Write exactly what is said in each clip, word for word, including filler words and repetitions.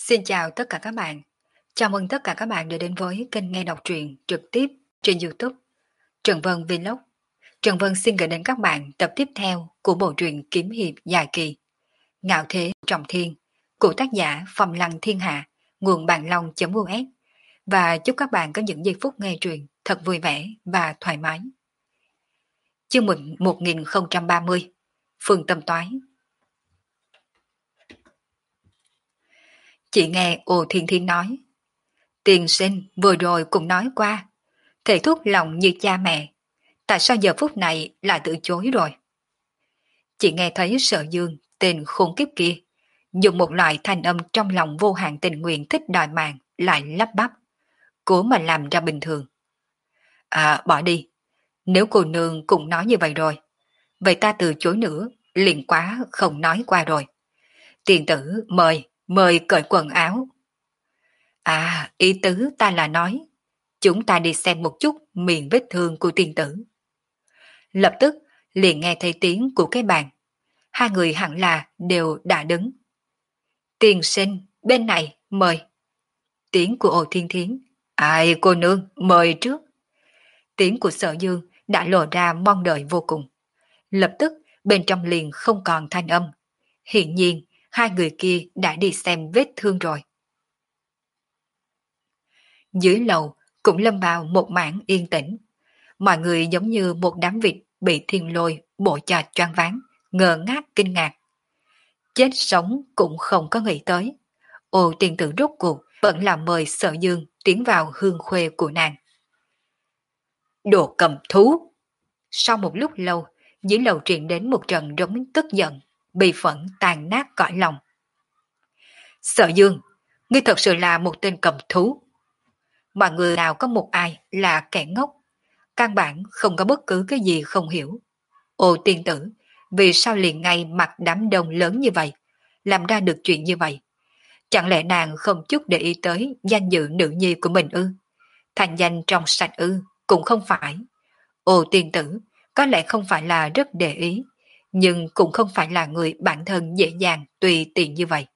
Xin chào tất cả các bạn. Chào mừng tất cả các bạn đã đến với kênh nghe đọc truyện trực tiếp trên YouTube Trần Vân Vlog. Trần Vân xin gửi đến các bạn tập tiếp theo của bộ truyện kiếm hiệp dài kỳ Ngạo Thế Trọng Thiên của tác giả Phong Lăng Thiên Hạ, nguồn bàn long.us, và chúc các bạn có những giây phút nghe truyện thật vui vẻ và thoải mái. Chương mục một nghìn không trăm ba mươi, Phương Tâm Toái. Chị nghe Ồ Thiên Thiên nói: Tiền sinh vừa rồi cũng nói qua, thể thúc lòng như cha mẹ, tại sao giờ phút này lại từ chối rồi? Chị nghe thấy Sở Dương, tên khốn kiếp kia, dùng một loại thanh âm trong lòng vô hạn tình nguyện thích đòi mạng, lại lắp bắp, cố mà làm ra bình thường. À, bỏ đi, nếu cô nương cũng nói như vậy rồi, vậy ta từ chối nữa, liền quá không nói qua rồi. Tiền tử, mời, mời cởi quần áo. À, ý tứ ta là nói, chúng ta đi xem một chút miệng vết thương của tiên tử. Lập tức liền nghe thấy tiếng của cái bàn. Hai người hẳn là đều đã đứng. Tiên sinh, bên này, mời. Tiếng của Ồ Thiên Thiến. Ai cô nương, mời trước. Tiếng của Sở Dương đã lộ ra mong đợi vô cùng. Lập tức bên trong liền không còn thanh âm. Hiện nhiên hai người kia đã đi xem vết thương rồi. Dưới lầu cũng lâm vào một mảng yên tĩnh. Mọi người giống như một đám vịt bị thiên lôi bổ cho choáng váng, ngơ ngác kinh ngạc. Chết sống cũng không có nghĩ tới. Ô tiên tử rốt cuộc vẫn là mời Sở Dương tiến vào hương khuê của nàng. Đồ cầm thú! Sau một lúc lâu, dưới lầu truyền đến một trận rống tức giận, bị phẫn tàn nát cõi lòng. Sở Dương, ngươi thật sự là một tên cầm thú. Mọi người nào có một ai là kẻ ngốc, căn bản không có bất cứ cái gì không hiểu. Ô tiên tử, vì sao liền ngay mặt đám đông lớn như vậy, làm ra được chuyện như vậy? Chẳng lẽ nàng không chút để ý tới danh dự nữ nhi của mình ư? Thành danh trong sạch ư, cũng không phải. Ô tiên tử, có lẽ không phải là rất để ý, nhưng cũng không phải là người bản thân dễ dàng tùy tiện như vậy.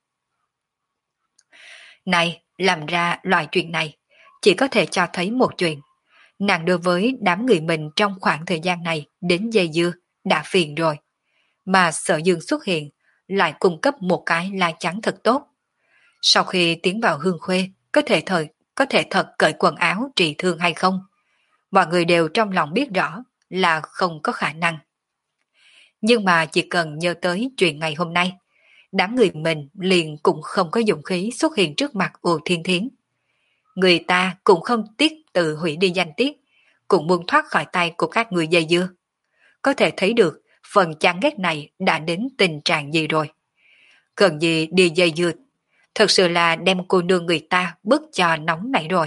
Này, làm ra loại chuyện này, chỉ có thể cho thấy một chuyện. Nàng đối với đám người mình trong khoảng thời gian này đến dây dưa đã phiền rồi. Mà Sở Dương xuất hiện lại cung cấp một cái la chắn thật tốt. Sau khi tiến vào hương khuê, có thể thời có thể thật cởi quần áo trị thương hay không? Mọi người đều trong lòng biết rõ là không có khả năng. Nhưng mà chỉ cần nhớ tới chuyện ngày hôm nay, đám người mình liền cũng không có dụng khí xuất hiện trước mặt Ồ Thiên Thiến. Người ta cũng không tiếc tự hủy đi danh tiết, cũng muốn thoát khỏi tay của các người dây dưa. Có thể thấy được phần chán ghét này đã đến tình trạng gì rồi. Cần gì đi dây dưa, thật sự là đem cô nương người ta bức cho nóng nảy rồi.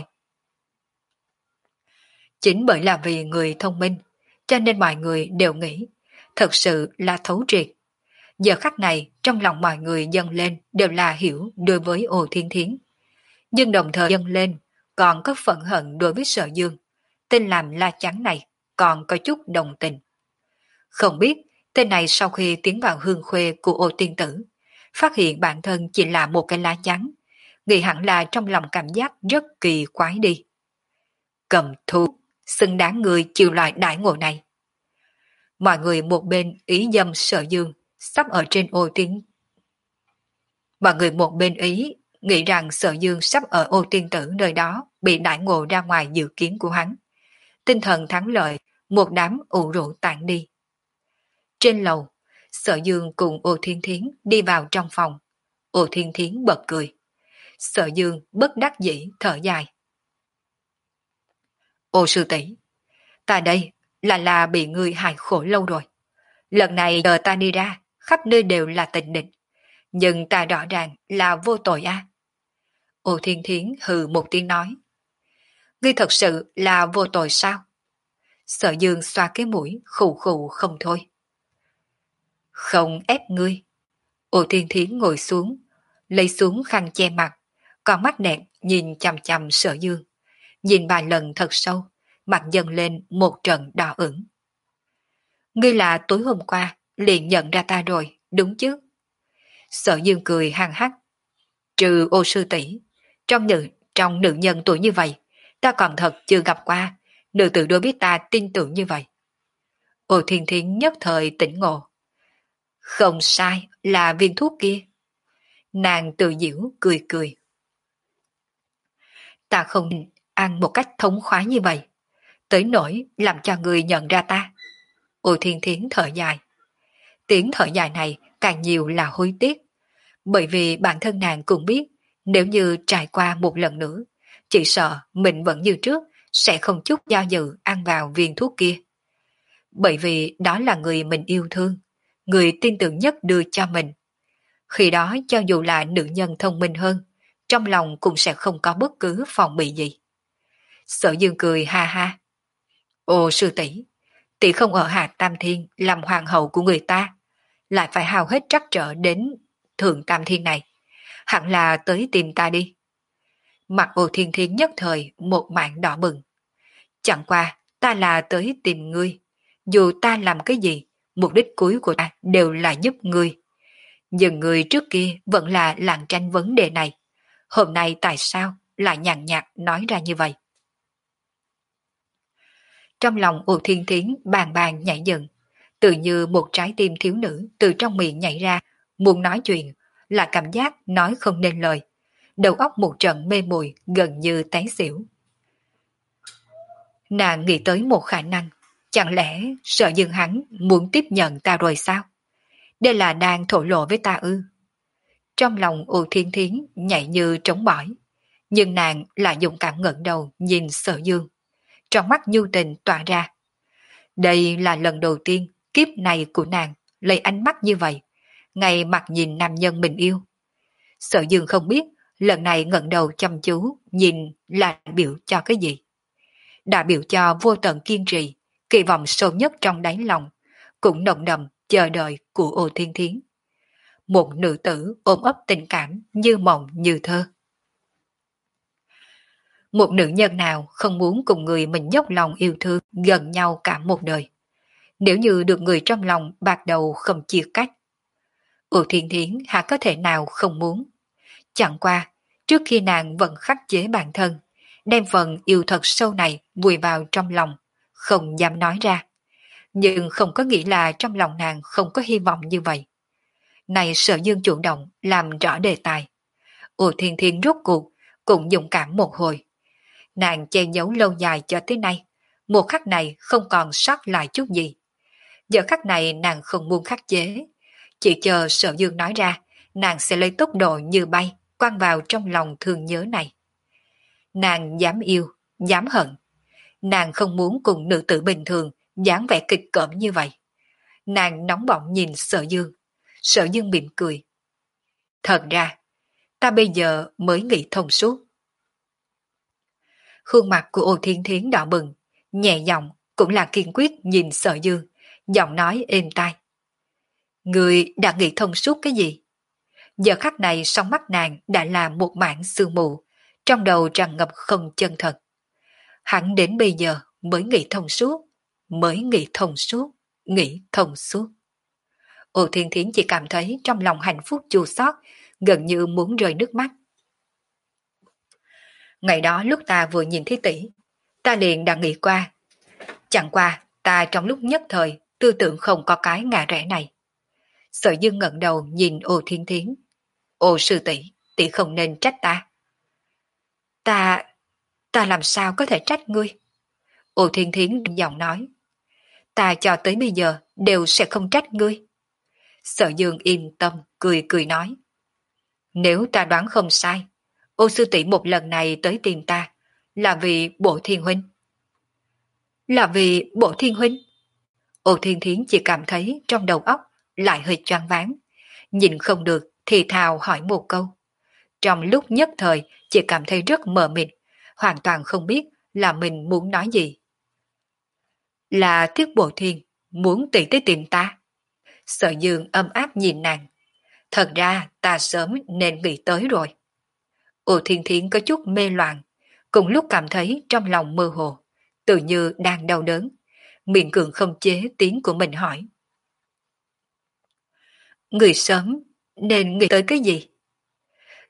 Chính bởi là vì người thông minh, cho nên mọi người đều nghĩ, thật sự là thấu triệt. Giờ khắc này trong lòng mọi người dâng lên đều là hiểu đối với Ồ Thiên Thiến. Nhưng đồng thời dâng lên còn có phẫn hận đối với Sở Dương, tên làm la chắn này còn có chút đồng tình. Không biết tên này sau khi tiến vào hương khuê của Ô tiên tử, phát hiện bản thân chỉ là một cái lá chắn, nghĩ hẳn là trong lòng cảm giác rất kỳ quái đi. Cầm thú, xứng đáng người chịu loại đại ngộ này. Mọi người một bên ý dâm Sở Dương sắp ở trên Ô tiên. Mọi người một bên ý nghĩ rằng Sở Dương sắp ở Ô tiên tử nơi đó bị đại ngộ ra ngoài dự kiến của hắn. Tinh thần thắng lợi, một đám ủ rũ tản đi. Trên lầu, Sở Dương cùng Ô Thiên Thiến đi vào trong phòng. Ô Thiên Thiến bật cười. Sở Dương bất đắc dĩ thở dài. Ô sư tỷ, ta đây là là bị người hại khổ lâu rồi. Lần này giờ ta đi ra, khắp nơi đều là tình địch. Nhưng ta rõ ràng là vô tội a. À? Ô Thiên Thiến hừ một tiếng nói. Ngươi thật sự là vô tội sao? Sở Dương xoa cái mũi khụ khụ không thôi. Không ép ngươi. Ô Thiên Thiến ngồi xuống, lấy xuống khăn che mặt, con mắt đẹp nhìn chằm chằm Sở Dương. Nhìn vài lần thật sâu, mặt dần lên một trận đỏ ửng. Ngươi là tối hôm qua liền nhận ra ta rồi, đúng chứ? Sở Dương cười hăng hắc. Trừ Ô sư tỷ, trong nữ trong nữ nhân tuổi như vậy, ta còn thật chưa gặp qua nữ tử đối với ta tin tưởng như vậy. Ô Thiên Thiến nhất thời tỉnh ngộ. Không sai, là viên thuốc kia. Nàng tự giễu cười cười. Ta không ăn một cách thống khoái như vậy, tới nỗi làm cho người nhận ra ta. Ô Thiên Thiến thở dài. Tiếng thở dài này càng nhiều là hối tiếc, bởi vì bản thân nàng cũng biết nếu như trải qua một lần nữa, chỉ sợ mình vẫn như trước sẽ không chút do dự ăn vào viên thuốc kia. Bởi vì đó là người mình yêu thương, người tin tưởng nhất đưa cho mình. Khi đó cho dù là nữ nhân thông minh hơn, trong lòng cũng sẽ không có bất cứ phòng bị gì. Sở Dương cười ha ha. Ồ sư tỷ, tỷ không ở Hạ Tam Thiên làm hoàng hậu của người ta, lại phải hao hết trắc trở đến Thượng Tam Thiên này. Hẳn là tới tìm ta đi. Mặt Ô Thiên Thiên nhất thời một mảng đỏ bừng. Chẳng qua ta là tới tìm ngươi. Dù ta làm cái gì, mục đích cuối của ta đều là giúp ngươi. Nhưng người trước kia vẫn là làng tranh vấn đề này. Hôm nay tại sao lại nhàn nhạt nói ra như vậy? Trong lòng Ô Thiên Thiến bàn bàn nhảy dựng, tự như một trái tim thiếu nữ từ trong miệng nhảy ra, muốn nói chuyện, là cảm giác nói không nên lời. Đầu óc một trận mê muội gần như té xỉu. Nàng nghĩ tới một khả năng, chẳng lẽ sợ dừng hắn muốn tiếp nhận ta rồi sao? Đây là đang thổ lộ với ta ư? Trong lòng Ô Thiên Thiến nhảy như trống bỏi, nhưng nàng lại dũng cảm ngẩng đầu nhìn Sở Dương. Trong mắt nhu tình tỏa ra. Đây là lần đầu tiên kiếp này của nàng lấy ánh mắt như vậy, ngay mặt nhìn nam nhân mình yêu. Sở Dương không biết lần này ngẩng đầu chăm chú nhìn là biểu cho cái gì. Đã biểu cho vô tận kiên trì, kỳ vọng sâu nhất trong đáy lòng, cũng nồng đậm chờ đợi của Ô Thiên Thiến. Một nữ tử ôm ấp tình cảm như mộng như thơ. Một nữ nhân nào không muốn cùng người mình dốc lòng yêu thương gần nhau cả một đời. Nếu như được người trong lòng bạc đầu không chia cách, Ô Thiên Thiến hả có thể nào không muốn. Chẳng qua, trước khi nàng vẫn khắc chế bản thân, đem phần yêu thật sâu này vùi vào trong lòng, không dám nói ra. Nhưng không có nghĩa là trong lòng nàng không có hy vọng như vậy. Này Sở Dương chủ động làm rõ đề tài. Ô Thiên Thiên rốt cuộc cũng dũng cảm một hồi. Nàng che giấu lâu dài cho tới nay, một khắc này không còn sót lại chút gì. Giờ khắc này nàng không muốn khắc chế, chỉ chờ Sở Dương nói ra, nàng sẽ lấy tốc độ như bay, quăng vào trong lòng thương nhớ này. Nàng dám yêu, dám hận. Nàng không muốn cùng nữ tử bình thường, dáng vẻ kịch cỡm như vậy. Nàng nóng bỏng nhìn Sở Dương. Sở Dương mỉm cười. Thật ra, ta bây giờ mới nghĩ thông suốt. Khuôn mặt của Ô Thiên Thiến đỏ bừng, nhẹ giọng cũng là kiên quyết nhìn Sở Dương, giọng nói êm tai. Người đã nghĩ thông suốt cái gì? Giờ khắc này song mắt nàng đã là một mảng sương mù, trong đầu tràn ngập không chân thật. Hẳn đến bây giờ mới nghĩ thông suốt, mới nghĩ thông suốt, nghĩ thông suốt. Ô Thiên Thiến chỉ cảm thấy trong lòng hạnh phúc chua xót, gần như muốn rơi nước mắt. Ngày đó lúc ta vừa nhìn thấy tỷ, ta liền đã nghĩ qua. Chẳng qua, ta trong lúc nhất thời, tư tưởng không có cái ngã rẽ này. Sở Dương ngẩng đầu nhìn Ô Thiên Thiến. Ô sư tỷ, tỷ không nên trách ta. Ta, ta làm sao có thể trách ngươi? Ô Thiên Thiến giọng nói. Ta cho tới bây giờ đều sẽ không trách ngươi. Sở Dương yên tâm, cười cười nói. Nếu ta đoán không sai, Ô sư tỷ một lần này tới tìm ta là vì Bộ Thiên huynh. Là vì Bộ Thiên huynh? Ô Thiên Thiến chỉ cảm thấy trong đầu óc lại hơi choáng váng, nhìn không được thì thào hỏi một câu. Trong lúc nhất thời chỉ cảm thấy rất mờ mịt, hoàn toàn không biết là mình muốn nói gì. Là Thiết Bộ Thiên muốn tỷ tới tìm ta. Sở Dương âm áp nhìn nàng. Thật ra ta sớm nên nghĩ tới rồi. Ô Thiên Thiến có chút mê loạn, cùng lúc cảm thấy trong lòng mơ hồ, tự như đang đau đớn, miệng cường không chế tiếng của mình hỏi. Người sớm nên nghĩ tới cái gì?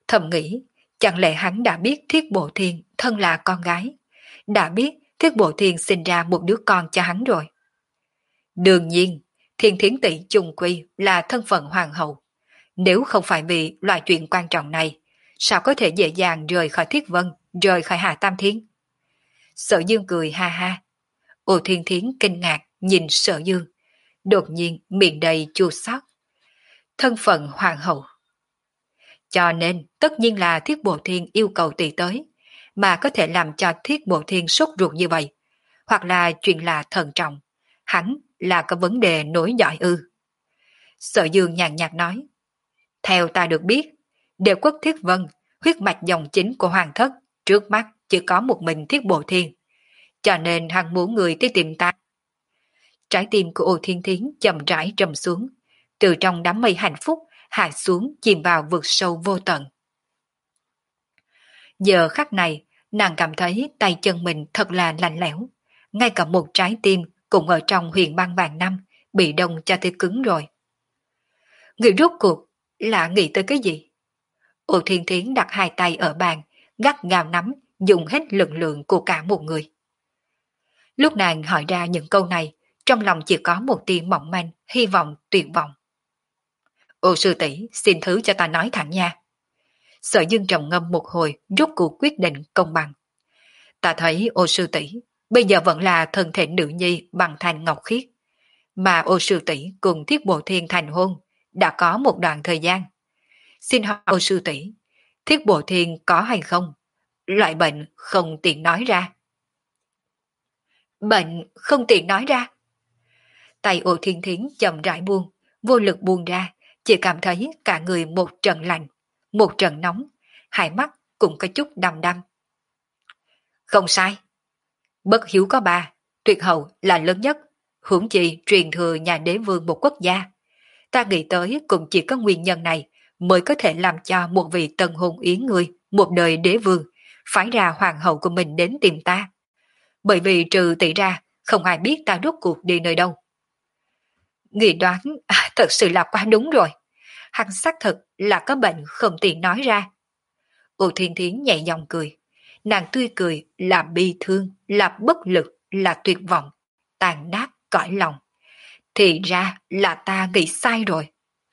Thầm nghĩ, chẳng lẽ hắn đã biết Thiết Bộ Thiên thân là con gái, đã biết Thiết Bộ Thiên sinh ra một đứa con cho hắn rồi. Đương nhiên, Thiên Thiến Tỷ chung quy là thân phận hoàng hậu. Nếu không phải vì loại chuyện quan trọng này, sao có thể dễ dàng rời khỏi Thiết Vân, rời khỏi Hạ Tam Thiên? Sở Dương cười ha ha. Ô Thiên Thiến kinh ngạc nhìn Sở Dương, đột nhiên miệng đầy chua xót. Thân phận hoàng hậu. Cho nên tất nhiên là Thiết Bộ Thiên yêu cầu tỷ tới, mà có thể làm cho Thiết Bộ Thiên sốt ruột như vậy, hoặc là chuyện là thần trọng, hắn là có vấn đề nổi giỏi ư. Sở Dương nhàn nhạt nói, theo ta được biết, đều quốc Thiết Vân, huyết mạch dòng chính của hoàng thất, trước mắt chỉ có một mình Thiết Bộ Thiên, cho nên hắn muốn người tới tìm ta. Trái tim của Ô Thiên Thiến chậm rãi trầm xuống, từ trong đám mây hạnh phúc hạ xuống chìm vào vực sâu vô tận. Giờ khắc này, nàng cảm thấy tay chân mình thật là lạnh lẽo, ngay cả một trái tim cũng ở trong huyền băng vàng năm bị đông cho tới cứng rồi. Người rốt cuộc là nghĩ tới cái gì? Ô Thiên Thiến đặt hai tay ở bàn, gắt gao nắm, dùng hết lực lượng của cả một người. Lúc nàng hỏi ra những câu này, trong lòng chỉ có một tia mỏng manh, hy vọng, tuyệt vọng. Ô sư tỷ, xin thứ cho ta nói thẳng nha. Sở Dương trầm ngâm một hồi, rốt cuộc quyết định công bằng. Ta thấy ô sư tỷ bây giờ vẫn là thân thể nữ nhi bằng thành ngọc khiết, mà ô sư tỷ cùng Thiết Bộ Thiên thành hôn đã có một đoạn thời gian. Xin hỏi ô sư tỷ, Thiết Bộ Thiên có hay không? Loại bệnh không tiện nói ra. Bệnh không tiện nói ra. Tay Ô Thiên Thiến chậm rãi buông, vô lực buông ra, chỉ cảm thấy cả người một trận lạnh, một trận nóng, hai mắt cũng có chút đăm đăm. Không sai. Bất hiếu có ba, tuyệt hậu là lớn nhất, huống chi truyền thừa nhà đế vương một quốc gia. Ta nghĩ tới cũng chỉ có nguyên nhân này mới có thể làm cho một vị tân hôn yến người, một đời đế vương, phái ra hoàng hậu của mình đến tìm ta. Bởi vì trừ tỷ ra, không ai biết ta rốt cuộc đi nơi đâu. Nghĩ đoán à, thật sự là quá đúng rồi. Hắn xác thực là có bệnh không tiện nói ra. Ô Thiên Thiến nhẹ giọng cười. Nàng tươi cười là bi thương, là bất lực, là tuyệt vọng, tàn nát cõi lòng. Thì ra là ta nghĩ sai rồi.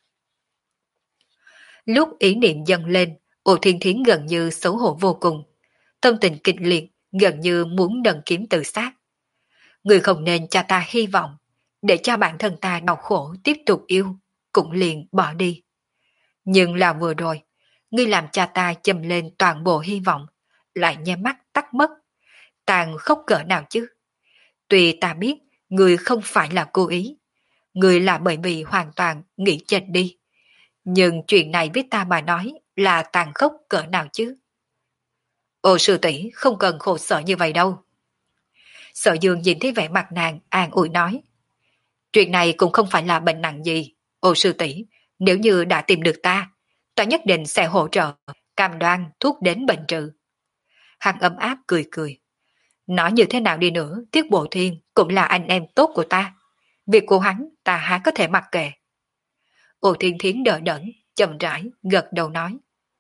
Lúc ý niệm dâng lên, Ô Thiên Thiến gần như xấu hổ vô cùng. Tâm tình kịch liệt, gần như muốn đần kiếm tự sát. Người không nên cho ta hy vọng, để cho bản thân ta đau khổ tiếp tục yêu, cũng liền bỏ đi. Nhưng là vừa rồi, ngươi làm cha ta châm lên toàn bộ hy vọng, lại nháy mắt tắt mất. Tàn khóc cỡ nào chứ? Tuy ta biết người không phải là cố ý, người là bởi vì hoàn toàn nghĩ chết đi. Nhưng chuyện này với ta mà nói là tàn khốc cỡ nào chứ? Ô sư tỷ không cần khổ sở như vậy đâu. Sở Dương nhìn thấy vẻ mặt nàng an ủi nói. Chuyện này cũng không phải là bệnh nặng gì. Ô sư tỷ, nếu như đã tìm được ta, ta nhất định sẽ hỗ trợ, cam đoan thuốc đến bệnh trừ. Hắn ấm áp cười cười. Nói như thế nào đi nữa, Tiết Bộ Thiên cũng là anh em tốt của ta. Việc của hắn ta há có thể mặc kệ. Ô Thiên Thiến đỡ đẫn, chậm rãi, gật đầu nói.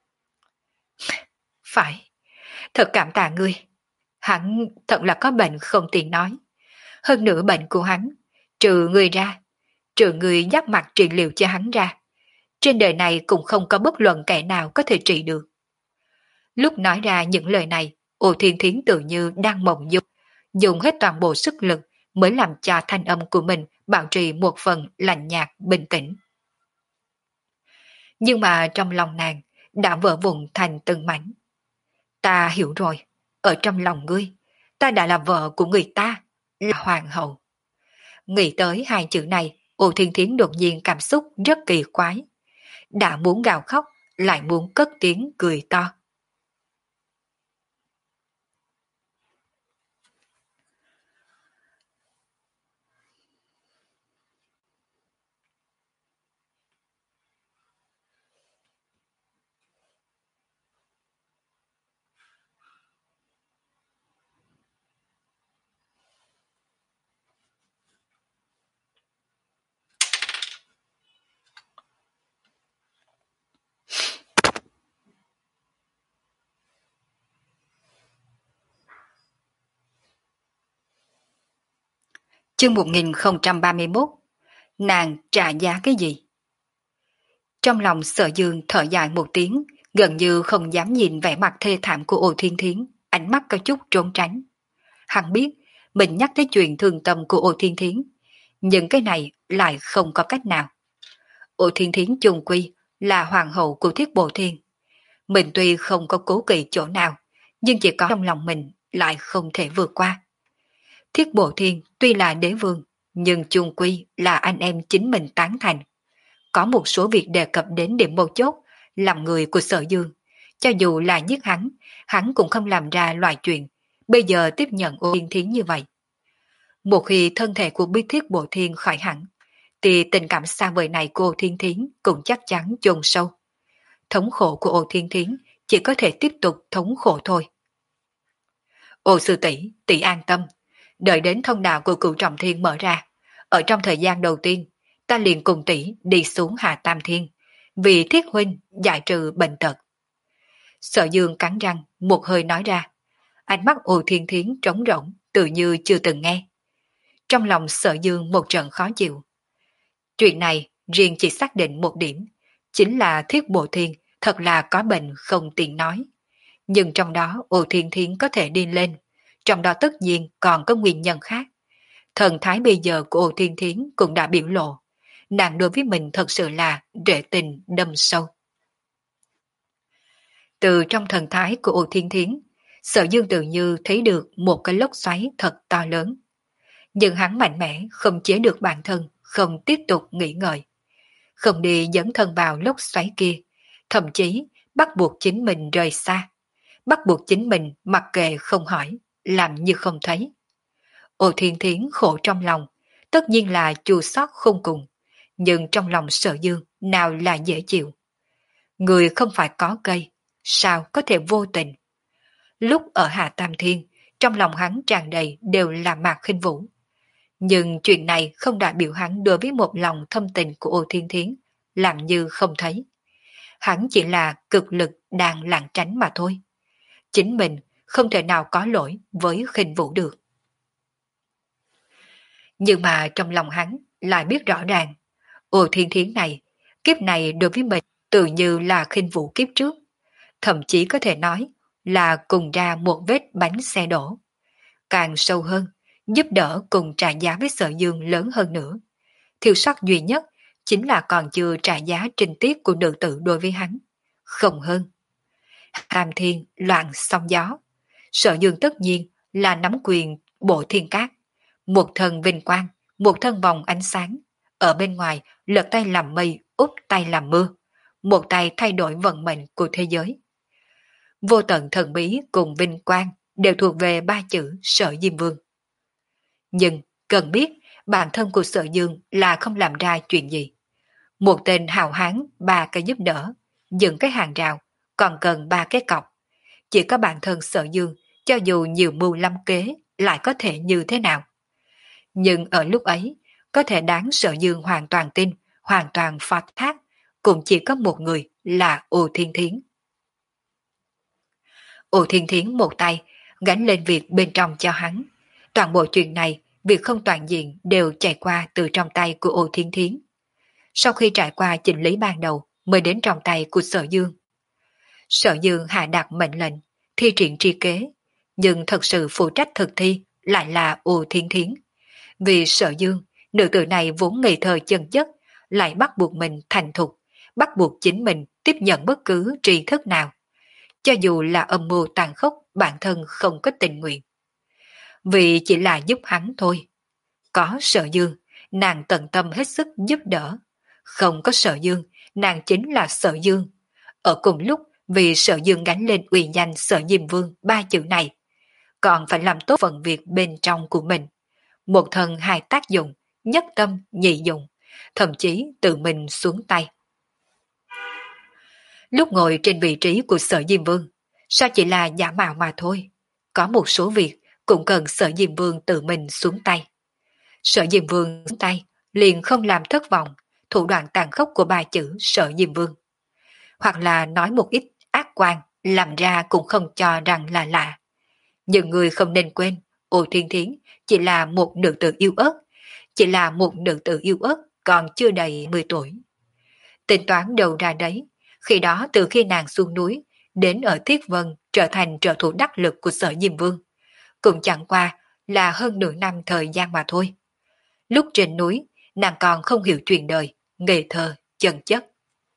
Phải, thật cảm tạ ngươi. Hắn thật là có bệnh không tiện nói. Hơn nữa bệnh của hắn, trừ ngươi ra, trừ ngươi giáp mặt trị liệu cho hắn ra, trên đời này cũng không có bất luận kẻ nào có thể trị được. Lúc nói ra những lời này, Ô Thiên Thiến tự như đang mộng dục, dùng hết toàn bộ sức lực mới làm cho thanh âm của mình bảo trì một phần lạnh nhạt, bình tĩnh. Nhưng mà trong lòng nàng đã vỡ vụn thành từng mảnh. Ta hiểu rồi, ở trong lòng ngươi, ta đã là vợ của người ta, là hoàng hậu. Nghĩ tới hai chữ này, Ô Thiên Thiến đột nhiên cảm xúc rất kỳ quái. Đã muốn gào khóc, lại muốn cất tiếng cười to. Chương một nghìn không trăm ba mươi mốt. Nàng trả giá cái gì? Trong lòng Sở Dương thở dài một tiếng, gần như không dám nhìn vẻ mặt thê thảm của Ô Thiên Thiến, ánh mắt có chút trốn tránh. Hắn biết mình nhắc tới chuyện thương tâm của Ô Thiên Thiến, nhưng cái này lại không có cách nào. Ô Thiên Thiến chung quy là hoàng hậu của Thiết Bộ Thiên. Mình tuy không có cố kỵ chỗ nào, nhưng chỉ có trong lòng mình lại không thể vượt qua. Thiết Bộ Thiên tuy là đế vương, nhưng chung quy là anh em chính mình tán thành. Có một số việc đề cập đến điểm mấu chốt, làm người của Sở Dương. Cho dù là giết hắn, hắn cũng không làm ra loại chuyện, bây giờ tiếp nhận Ô Thiên Thiến như vậy. Một khi thân thể của Bí Thiết Bộ Thiên khỏi hẳn, thì tình cảm xa vời này của Ô Thiên Thiến cũng chắc chắn chôn sâu. Thống khổ của Ô Thiên Thiến chỉ có thể tiếp tục thống khổ thôi. Ô sư tỷ, tỷ an tâm, đợi đến thông đạo của Cửu Trọng Thiên mở ra, ở trong thời gian đầu tiên, ta liền cùng tỷ đi xuống Hạ Tam Thiên, vì Thiết huynh giải trừ bệnh tật. Sở Dương cắn răng, một hơi nói ra, ánh mắt Ô Thiên Thiến trống rỗng, tự như chưa từng nghe. Trong lòng Sở Dương một trận khó chịu. Chuyện này riêng chỉ xác định một điểm, chính là Thiết Bộ Thiên thật là có bệnh không tiện nói. Nhưng trong đó Ô Thiên Thiến có thể đi lên, trong đó tất nhiên còn có nguyên nhân khác. Thần thái bây giờ của Ô Thiên Thiến cũng đã biểu lộ, nàng đối với mình thật sự là rễ tình đâm sâu. Từ trong thần thái của Ô Thiên Thiến, Sở Dương tự như thấy được một cái lốc xoáy thật to lớn. Nhưng hắn mạnh mẽ không chế được bản thân, không tiếp tục nghĩ ngợi. Không đi dẫn thân vào lốc xoáy kia, thậm chí bắt buộc chính mình rời xa. Bắt buộc chính mình mặc kệ không hỏi, làm như không thấy. Ô Thiên Thiến khổ trong lòng, tất nhiên là chua xót không cùng, nhưng trong lòng Sở Dương nào là dễ chịu. Người không phải có cây, sao có thể vô tình? Lúc ở Hạ Tam Thiên, trong lòng hắn tràn đầy đều là Mạc Khinh Vũ. Nhưng chuyện này không đại biểu hắn đối với một lòng thâm tình của Ô Thiên Thiến, làm như không thấy. Hắn chỉ là cực lực đang lảng tránh mà thôi. Chính mình không thể nào có lỗi với Khinh Vũ được. Nhưng mà trong lòng hắn lại biết rõ ràng, Ô Thiên Thiến này, kiếp này đối với mình tự như là Khinh Vũ kiếp trước. Thậm chí có thể nói là cùng ra một vết bánh xe đổ. Càng sâu hơn, giúp đỡ cùng trả giá với Sở Dương lớn hơn nữa. Thiếu sót duy nhất chính là còn chưa trả giá trinh tiết của nữ tử đối với hắn. Không hơn. Tam Thiên loạn sóng gió. Sở Dương tất nhiên là nắm quyền bộ thiên cát. Một thân vinh quang, một thân vòng ánh sáng. Ở bên ngoài lật tay làm mây, úp tay làm mưa. Một tay thay đổi vận mệnh của thế giới. Vô tận thần bí cùng vinh quang đều thuộc về ba chữ Sở Diêm Vương. Nhưng cần biết bản thân của Sở Dương là không làm ra chuyện gì. Một tên hào hán ba cái giúp đỡ, dựng cái hàng rào, còn cần ba cái cọc. Chỉ có bản thân Sở Dương, cho dù nhiều mưu lăm kế, lại có thể như thế nào. Nhưng ở lúc ấy, có thể đáng Sở Dương hoàn toàn tin, hoàn toàn phó thác, cũng chỉ có một người là Ô Thiên Thiến. Ô Thiên Thiến một tay gánh lên việc bên trong cho hắn. Toàn bộ chuyện này, việc không toàn diện đều chạy qua từ trong tay của Ô Thiên Thiến. Sau khi trải qua chỉnh lý ban đầu mới đến trong tay của Sở Dương. Sở Dương hạ đạt mệnh lệnh, thi triển tri kế, nhưng thật sự phụ trách thực thi lại là Ô Thiên Thiến. Vì Sở Dương, nữ tử này vốn ngây thơ chân chất, lại bắt buộc mình thành thục, bắt buộc chính mình tiếp nhận bất cứ tri thức nào. Cho dù là âm mưu tàn khốc, bản thân không có tình nguyện. Vì chỉ là giúp hắn thôi. Có Sở Dương, nàng tận tâm hết sức giúp đỡ. Không có Sở Dương, nàng chính là Sở Dương. Ở cùng lúc vì Sở Dương gánh lên uy danh Sở Diêm Vương ba chữ này, còn phải làm tốt phần việc bên trong của mình. Một thân hai tác dụng, nhất tâm nhị dụng, thậm chí tự mình xuống tay. Lúc ngồi trên vị trí của Sở Diêm Vương, sao chỉ là giả mạo mà thôi. Có một số việc cũng cần Sở Diêm Vương tự mình xuống tay. Sở Diêm Vương xuống tay, liền không làm thất vọng thủ đoạn tàn khốc của ba chữ Sở Diêm Vương. Hoặc là nói một ít ác quan, làm ra cũng không cho rằng là lạ. Nhưng người không nên quên, Ô Thiên Thiến chỉ là một nữ tử yêu ớt, chỉ là một nữ tử yêu ớt còn chưa đầy mười tuổi. Tính toán đầu ra đấy, khi đó từ khi nàng xuống núi, đến ở Thiết Vân trở thành trợ thủ đắc lực của Sở Diêm Vương, cũng chẳng qua là hơn nửa năm thời gian mà thôi. Lúc trên núi, nàng còn không hiểu chuyện đời, nghề thơ, chân chất.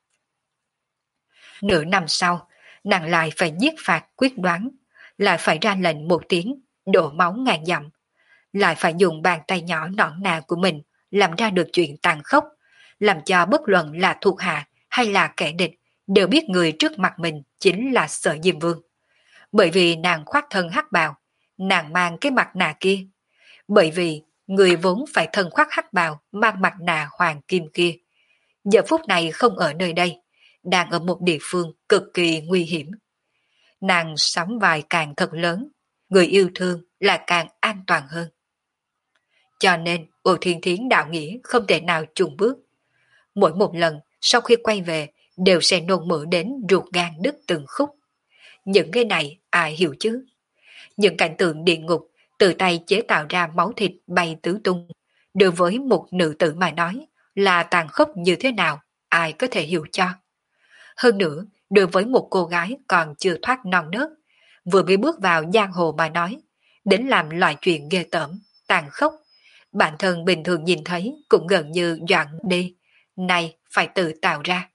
Nửa năm sau, nàng lại phải giết phạt quyết đoán, lại phải ra lệnh một tiếng, đổ máu ngàn dặm, lại phải dùng bàn tay nhỏ nõn nà của mình làm ra được chuyện tàn khốc, làm cho bất luận là thuộc hạ hay là kẻ địch đều biết người trước mặt mình chính là Sở Diêm Vương. Bởi vì nàng khoác thân hắc bào, nàng mang cái mặt nạ kia. Bởi vì người vốn phải thân khoác hắc bào mang mặt nạ hoàng kim kia. Giờ phút này không ở nơi đây, đang ở một địa phương cực kỳ nguy hiểm. Nàng sắm vai càng thật lớn, người yêu thương là càng an toàn hơn. Cho nên Ô Thiên Thiến đạo nghĩa không thể nào chùn bước. Mỗi một lần sau khi quay về đều sẽ nôn mửa đến ruột gan đứt từng khúc. Những cái này ai hiểu chứ? Những cảnh tượng địa ngục từ tay chế tạo ra máu thịt bay tứ tung, đối với một nữ tử mà nói là tàn khốc như thế nào, ai có thể hiểu cho. Hơn nữa, đối với một cô gái còn chưa thoát non nớt, vừa mới bước vào giang hồ mà nói, đến làm loại chuyện ghê tởm, tàn khốc, bản thân bình thường nhìn thấy cũng gần như doạn đi, này phải tự tạo ra.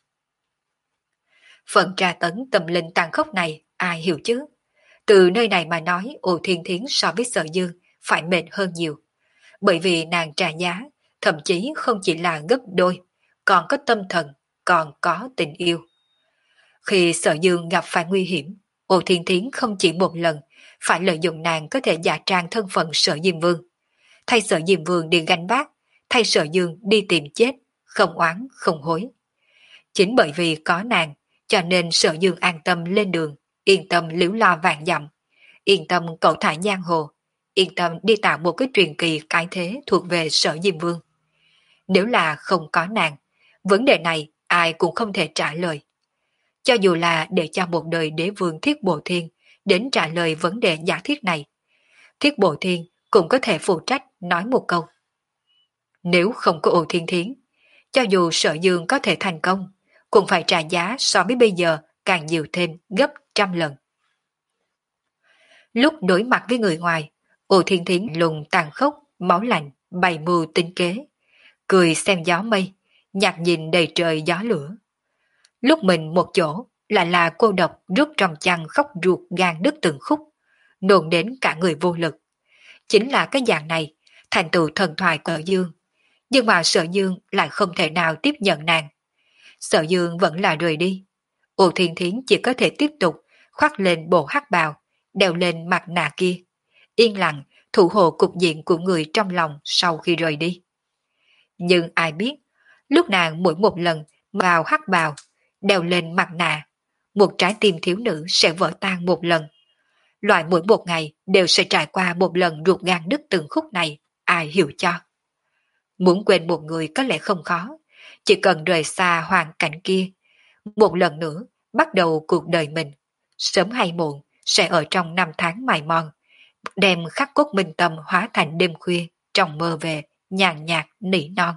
Phần tra tấn tâm linh tàn khốc này ai hiểu chứ? Từ nơi này mà nói Ô Thiên Thiến so với Sở Dương phải mệt hơn nhiều. Bởi vì nàng trả giá, thậm chí không chỉ là gấp đôi, còn có tâm thần, còn có tình yêu. Khi Sở Dương gặp phải nguy hiểm, Ô Thiên Thiến không chỉ một lần phải lợi dụng nàng có thể giả trang thân phận Sở Diêm Vương. Thay Sở Diêm Vương đi gánh vác, thay Sở Dương đi tìm chết, không oán không hối. Chính bởi vì có nàng, cho nên Sở Dương an tâm lên đường, yên tâm liễu lo vạn dặm, yên tâm cậu thả giang hồ, yên tâm đi tạo một cái truyền kỳ cái thế thuộc về Sở Diêm Vương. Nếu là không có nàng, vấn đề này ai cũng không thể trả lời. Cho dù là để cho một đời đế vương Thiết Bộ Thiên đến trả lời vấn đề giả thiết này, Thiết Bộ Thiên cũng có thể phụ trách nói một câu. Nếu không có Ô Thiên Thiến, cho dù Sở Dương có thể thành công, cũng phải trả giá so với bây giờ càng nhiều thêm gấp trăm lần. Lúc đối mặt với người ngoài, Ô Thiên Thiến lùng tàn khốc, máu lạnh, bày mưu tính kế, cười xem gió mây, nhạt nhìn đầy trời gió lửa. Lúc mình một chỗ, lại là cô độc rút trong chăn khóc ruột gan đứt từng khúc, nôn đến cả người vô lực. Chính là cái dạng này, thành tựu thần thoại của Sở Dương. Nhưng mà Sở Dương lại không thể nào tiếp nhận nàng. Sở Dương vẫn là rời đi. Ô Thiên Thiến chỉ có thể tiếp tục khoác lên bộ hắc bào, đeo lên mặt nạ kia, yên lặng thủ hộ cục diện của người trong lòng sau khi rời đi. Nhưng ai biết, lúc nàng mỗi một lần vào hắc bào, đeo lên mặt nạ, một trái tim thiếu nữ sẽ vỡ tan một lần. Loại mỗi một ngày đều sẽ trải qua một lần ruột gan đứt từng khúc này, ai hiểu cho. Muốn quên một người có lẽ không khó, chỉ cần rời xa hoàn cảnh kia, một lần nữa bắt đầu cuộc đời mình, sớm hay muộn sẽ ở trong năm tháng mài mòn, đem khắc cốt minh tâm hóa thành đêm khuya trong mơ về, nhàn nhạt nỉ non.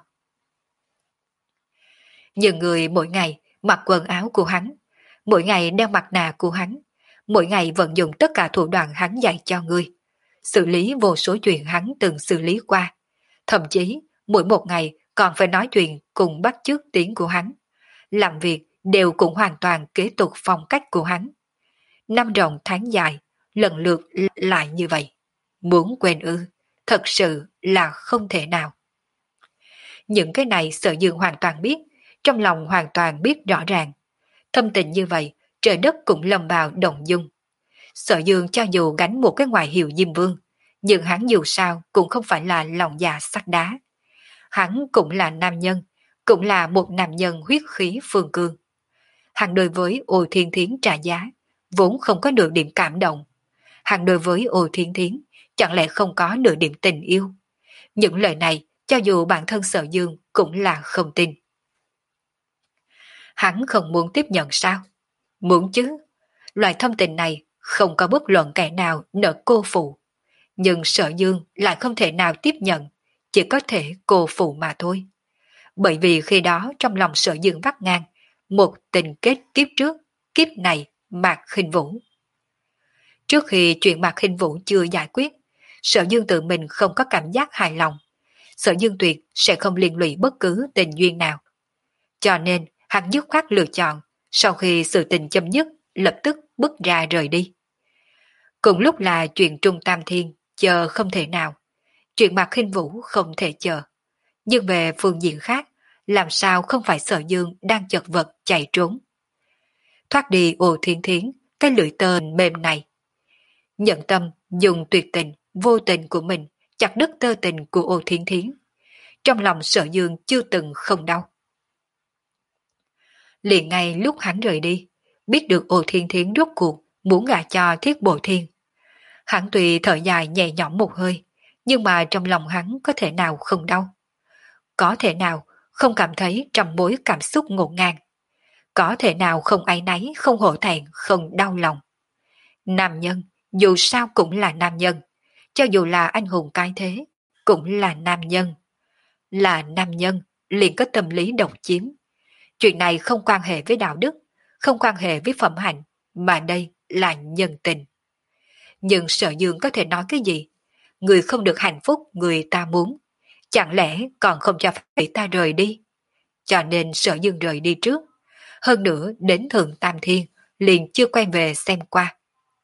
Nhiều người mỗi ngày mặc quần áo của hắn, mỗi ngày đeo mặt nạ của hắn, mỗi ngày vận dụng tất cả thủ đoạn hắn dạy cho ngươi, xử lý vô số chuyện hắn từng xử lý qua, thậm chí mỗi một ngày còn phải nói chuyện cùng bắt chước tiếng của hắn, làm việc đều cũng hoàn toàn kế tục phong cách của hắn. Năm rộng tháng dài, lần lượt lại như vậy. Muốn quên ư, thật sự là không thể nào. Những cái này Sở Dương hoàn toàn biết, trong lòng hoàn toàn biết rõ ràng. Thâm tình như vậy, trời đất cũng lâm vào động dung. Sở Dương cho dù gánh một cái ngoại hiệu Diêm Vương, nhưng hắn dù sao cũng không phải là lòng già sắt đá. Hắn cũng là nam nhân, cũng là một nam nhân huyết khí phương cương. Hắn đối với Ô Thiên Thiến trả giá, vốn không có nửa điểm cảm động. Hắn đối với Ô Thiên Thiến, chẳng lẽ không có nửa điểm tình yêu. Những lời này, cho dù bản thân Sở Dương cũng là không tin. Hắn không muốn tiếp nhận sao? Muốn chứ. Loại thâm tình này không có bất luận kẻ nào nợ cô phụ. Nhưng Sở Dương lại không thể nào tiếp nhận, chỉ có thể cô phụ mà thôi. Bởi vì khi đó trong lòng Sở Dương vắt ngang một tình kết kiếp trước, kiếp này Mạc Khinh Vũ. Trước khi chuyện Mạc Khinh Vũ chưa giải quyết, Sở Dương tự mình không có cảm giác hài lòng. Sở Dương tuyệt sẽ không liên lụy bất cứ tình duyên nào. Cho nên hắn dứt khoát lựa chọn, sau khi sự tình chấm dứt, lập tức bước ra rời đi. Cùng lúc là chuyện Trung Tam Thiên, chờ không thể nào. Chuyện Mạc Khinh Vũ không thể chờ. Nhưng về phương diện khác, làm sao không phải Sở Dương đang chật vật chạy trốn. Thoát đi Ô Thiên Thiến, cái lưỡi tờn mềm này. Nhận tâm dùng tuyệt tình, vô tình của mình chặt đứt tơ tình của Ô Thiên Thiến. Trong lòng Sở Dương chưa từng không đau. Liền ngay lúc hắn rời đi, biết được Ô Thiên Thiến rốt cuộc muốn gả cho Thiết Bộ Thiên. Hắn tùy thở dài nhẹ nhõm một hơi, nhưng mà trong lòng hắn có thể nào không đau. Có thể nào không cảm thấy trăm mối cảm xúc ngổn ngang. Có thể nào không áy náy, không hổ thẹn, không đau lòng. Nam nhân, dù sao cũng là nam nhân. Cho dù là anh hùng cái thế, cũng là nam nhân. Là nam nhân, liền có tâm lý độc chiếm. Chuyện này không quan hệ với đạo đức, không quan hệ với phẩm hạnh, mà đây là nhân tình. Nhưng Sở Dương có thể nói cái gì? Người không được hạnh phúc người ta muốn. Chẳng lẽ còn không cho phép ta rời đi? Cho nên Sở Dương rời đi trước. Hơn nữa đến Thượng Tam Thiên liền chưa quay về xem qua.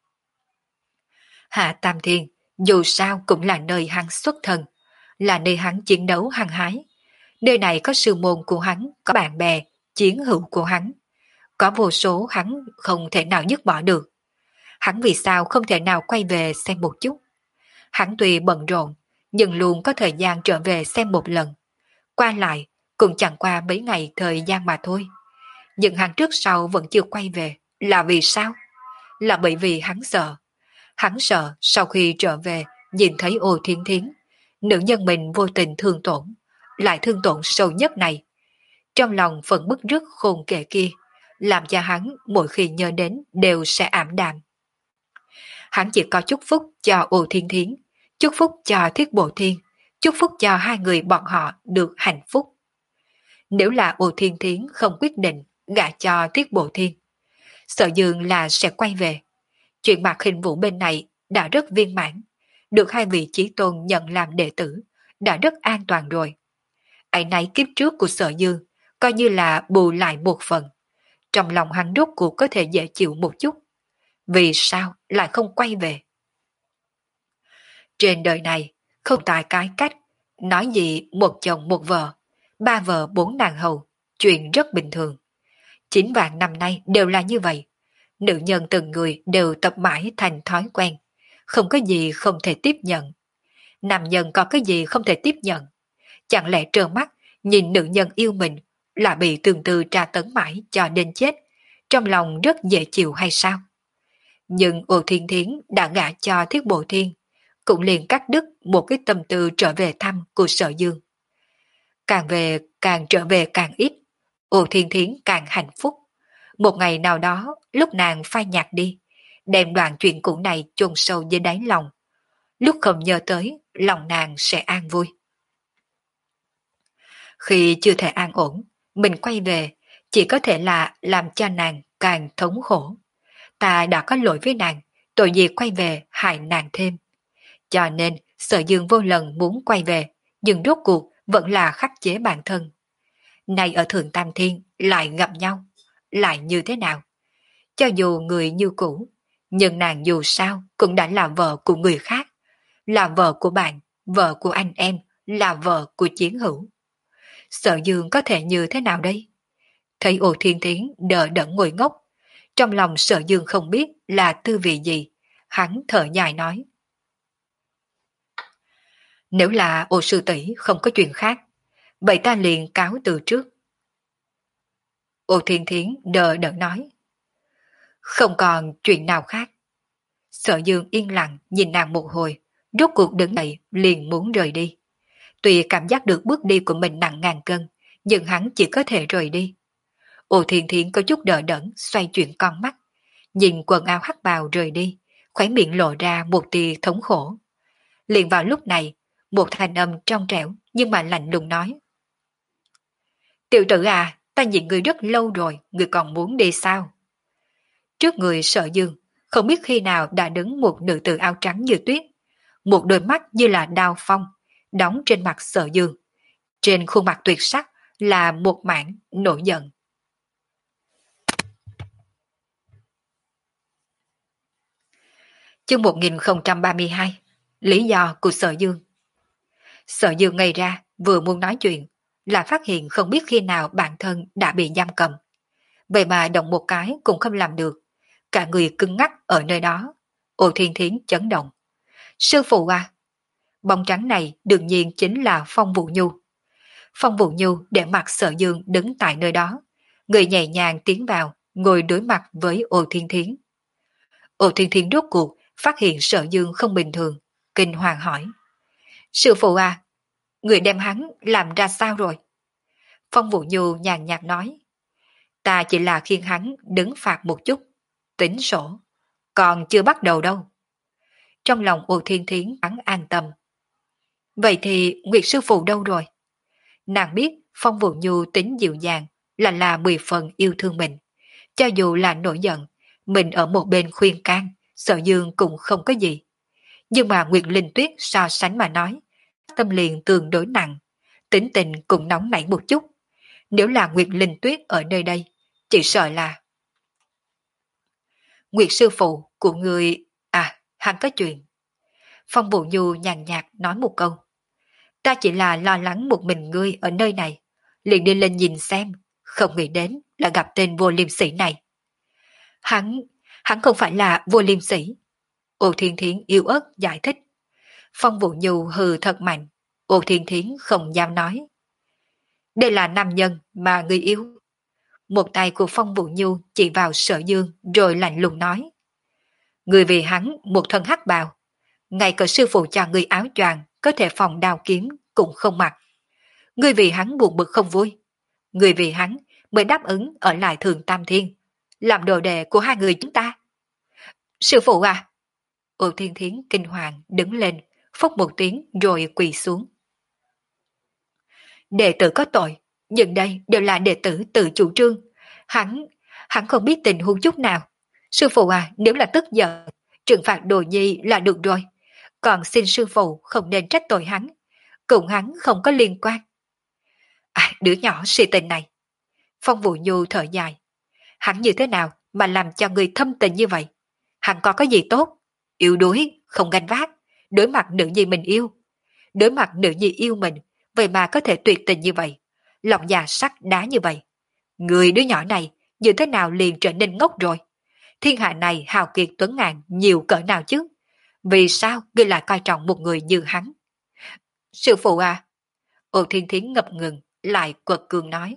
Hạ Tam Thiên dù sao cũng là nơi hắn xuất thân, là nơi hắn chiến đấu hăng hái. Nơi này có sư môn của hắn, có bạn bè, chiến hữu của hắn. Có vô số hắn không thể nào dứt bỏ được. Hắn vì sao không thể nào quay về xem một chút? Hắn tuy bận rộn, nhưng luôn có thời gian trở về xem một lần. Qua lại, cũng chẳng qua mấy ngày thời gian mà thôi. Nhưng hắn trước sau vẫn chưa quay về, là vì sao? Là bởi vì hắn sợ. Hắn sợ sau khi trở về, nhìn thấy Ô Thiên Thiến, nữ nhân mình vô tình thương tổn, lại thương tổn sâu nhất này. Trong lòng phần bức rứt khôn kể kia, làm cho hắn mỗi khi nhớ đến đều sẽ ảm đạm. Hắn chỉ có chúc phúc cho Ô Thiên Thiến, chúc phúc cho Thiết Bộ Thiên, chúc phúc cho hai người bọn họ được hạnh phúc. Nếu là Ô Thiên Thiến không quyết định gả cho Thiết Bộ Thiên, Sở Dương là sẽ quay về. Chuyện Mạc Khinh Vũ bên này đã rất viên mãn, được hai vị chí tôn nhận làm đệ tử, đã rất an toàn rồi. Ấy nấy kiếp trước của Sở Dương, coi như là bù lại một phần. Trong lòng hắn rốt cuộc có thể dễ chịu một chút. Vì sao lại không quay về? Trên đời này, không tài cái cách, nói gì một chồng một vợ, ba vợ bốn nàng hầu, chuyện rất bình thường. Chín vạn năm nay đều là như vậy. Nữ nhân từng người đều tập mãi thành thói quen, không có gì không thể tiếp nhận. Nam nhân có cái gì không thể tiếp nhận? Chẳng lẽ trợn mắt nhìn nữ nhân yêu mình là bị tương tư tra tấn mãi cho đến chết, trong lòng rất dễ chịu hay sao? Nhưng Ô Thiên Thiến đã gả cho Thiết Bộ Thiên, cũng liền cắt đứt một cái tâm tư trở về thăm của Sở Dương. Càng về càng trở về càng ít, Ô Thiên Thiến càng hạnh phúc. Một ngày nào đó, lúc nàng phai nhạt đi, đem đoạn chuyện cũ này chôn sâu dưới đáy lòng. Lúc không nhớ tới, lòng nàng sẽ an vui. Khi chưa thể an ổn, mình quay về, chỉ có thể là làm cho nàng càng thống khổ. Ta đã có lỗi với nàng, tội gì quay về hại nàng thêm. Cho nên, Sở Dương vô lần muốn quay về, nhưng rốt cuộc vẫn là khắc chế bản thân. Nay ở Thượng Tam Thiên lại gặp nhau, lại như thế nào? Cho dù người như cũ, nhưng nàng dù sao cũng đã là vợ của người khác, là vợ của bạn, vợ của anh em, là vợ của chiến hữu. Sở Dương có thể như thế nào đây? Thấy Ô Thiên Thiến đỡ đẫn ngồi ngốc, trong lòng Sở Dương không biết là tư vị gì, hắn thở dài nói. Nếu là Ô sư tỷ không có chuyện khác, vậy ta liền cáo từ trước. Ô Thiên Thiến đờ đẫn nói. Không còn chuyện nào khác. Sở Dương yên lặng nhìn nàng một hồi, rốt cuộc đứng dậy liền muốn rời đi. Tuy cảm giác được bước đi của mình nặng ngàn cân, nhưng hắn chỉ có thể rời đi. Ô Thiên Thiến có chút đờ đẫn xoay chuyển con mắt, nhìn quần áo hắc bào rời đi, khóe miệng lộ ra một tia thống khổ. Liền vào lúc này, một thanh âm trong trẻo nhưng mà lạnh lùng nói. Tiểu tử à, ta nhìn người rất lâu rồi, người còn muốn đi sao? Trước người Sở Dương, không biết khi nào đã đứng một nữ tử áo trắng như tuyết, một đôi mắt như là đao phong, đóng trên mặt Sở Dương. Trên khuôn mặt tuyệt sắc là một mảng nổi giận. Chương một nghìn không trăm ba mươi hai. Lý do của Sở Dương. Sở Dương ngây ra, vừa muốn nói chuyện, là phát hiện không biết khi nào bản thân đã bị giam cầm. Vậy mà động một cái cũng không làm được, cả người cứng ngắc ở nơi đó. Ô Thiên Thiến chấn động. Sư phụ à! Bóng trắng này đương nhiên chính là Phong Vũ Nhu. Phong Vũ Nhu để mặt Sở Dương đứng tại nơi đó, người nhẹ nhàng tiến vào, ngồi đối mặt với Ô Thiên Thiến. Ô Thiên Thiến rốt cuộc phát hiện Sở Dương không bình thường, kinh hoàng hỏi. Sư phụ à, người đem hắn làm ra sao rồi? Phong Vũ Nhu nhàn nhạt nói. Ta chỉ là khiêng hắn đứng phạt một chút, tính sổ, còn chưa bắt đầu đâu. Trong lòng Ô Thiên Thiến hắn an tâm. Vậy thì Nguyệt sư phụ đâu rồi? Nàng biết Phong Vũ Nhu tính dịu dàng là là mười phần yêu thương mình. Cho dù là nổi giận, mình ở một bên khuyên can, Sở Dương cũng không có gì. Nhưng mà Nguyệt Linh Tuyết so sánh mà nói, tâm liền tương đối nặng, tính tình cũng nóng nảy một chút. Nếu là Nguyệt Linh Tuyết ở nơi đây, chỉ sợ là... Nguyệt sư phụ của người... À, hắn có chuyện. Phong Vũ Nhu nhàn nhạt nói một câu. Ta chỉ là lo lắng một mình ngươi ở nơi này, liền đi lên nhìn xem, không nghĩ đến là gặp tên vô liêm sỉ này. Hắn, hắn không phải là vô liêm sỉ. Ô Thiên Thiến yếu ớt giải thích. Phong Vũ Nhu hừ thật mạnh, Ô Thiên Thiến không dám nói. Đây là nam nhân mà ngươi yêu. Một tay của Phong Vũ Nhu chỉ vào Sở Dương rồi lạnh lùng nói. Người vì hắn một thân hắc bào, ngay cả sư phụ cho người áo choàng có thể phòng đao kiếm cũng không mặc. Người vì hắn buồn bực không vui. Người vì hắn mới đáp ứng ở lại Thường Tam Thiên, làm đồ đệ của hai người chúng ta. Sư phụ à! Ô Thiên Thiến kinh hoàng đứng lên, phốc một tiếng rồi quỳ xuống. Đệ tử có tội, nhưng đây đều là đệ tử tự chủ trương. Hắn, hắn không biết tình huống chút nào. Sư phụ à, nếu là tức giận, trừng phạt Đồ Nhi là được rồi. Còn xin sư phụ không nên trách tội hắn. Cùng hắn không có liên quan. À, đứa nhỏ si tình này. Phong Vũ Nhu thở dài. Hắn như thế nào mà làm cho người thâm tình như vậy? Hắn có cái gì tốt? Yếu đuối, không ganh vác. Đối mặt nữ nhi mình yêu. Đối mặt nữ nhi yêu mình, vậy mà có thể tuyệt tình như vậy. Lòng già sắt đá như vậy. Người đứa nhỏ này như thế nào liền trở nên ngốc rồi? Thiên hạ này hào kiệt tuấn ngàn nhiều cỡ nào chứ? Vì sao ngươi lại coi trọng một người như hắn? Sư phụ à! Ô Thiên Thiến ngập ngừng, lại quật cường nói.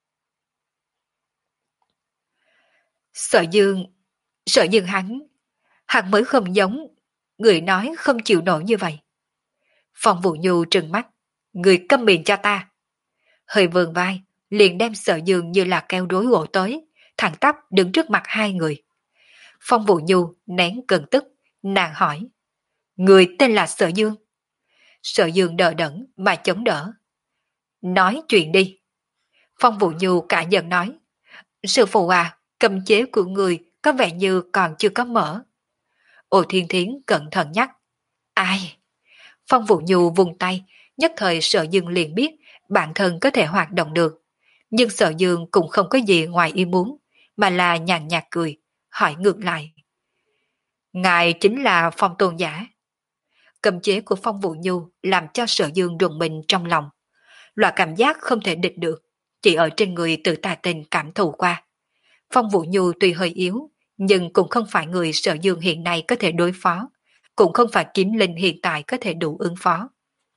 Sở Dương, Sở Dương hắn, hắn mới không giống, người nói không chịu nổi như vậy. Phong Vũ Nhu trừng mắt, người câm miệng cho ta. Hơi vườn vai, liền đem Sở Dương như là keo rối gỗ tới, thẳng tắp đứng trước mặt hai người. Phong Vũ Nhu nén cơn tức, nàng hỏi. Người tên là Sở Dương. Sở Dương đỡ đẫn mà chống đỡ. Nói chuyện đi. Phong Vũ Nhu cả giận nói. Sư phụ à, cấm chế của người có vẻ như còn chưa có mở. Ô Thiên Thiến cẩn thận nhắc. Ai? Phong Vũ Nhu vùng tay, nhất thời Sở Dương liền biết bản thân có thể hoạt động được. Nhưng Sở Dương cũng không có gì ngoài ý muốn, mà là nhàn nhạt cười, hỏi ngược lại. Ngài chính là Phong Tôn giả. Cấm chế của Phong Vũ Nhu làm cho Sở Dương rùng mình trong lòng. Loại cảm giác không thể địch được, chỉ ở trên người tự tà tình cảm thụ qua. Phong Vũ Nhu tuy hơi yếu, nhưng cũng không phải người Sở Dương hiện nay có thể đối phó, cũng không phải kiếm linh hiện tại có thể đủ ứng phó.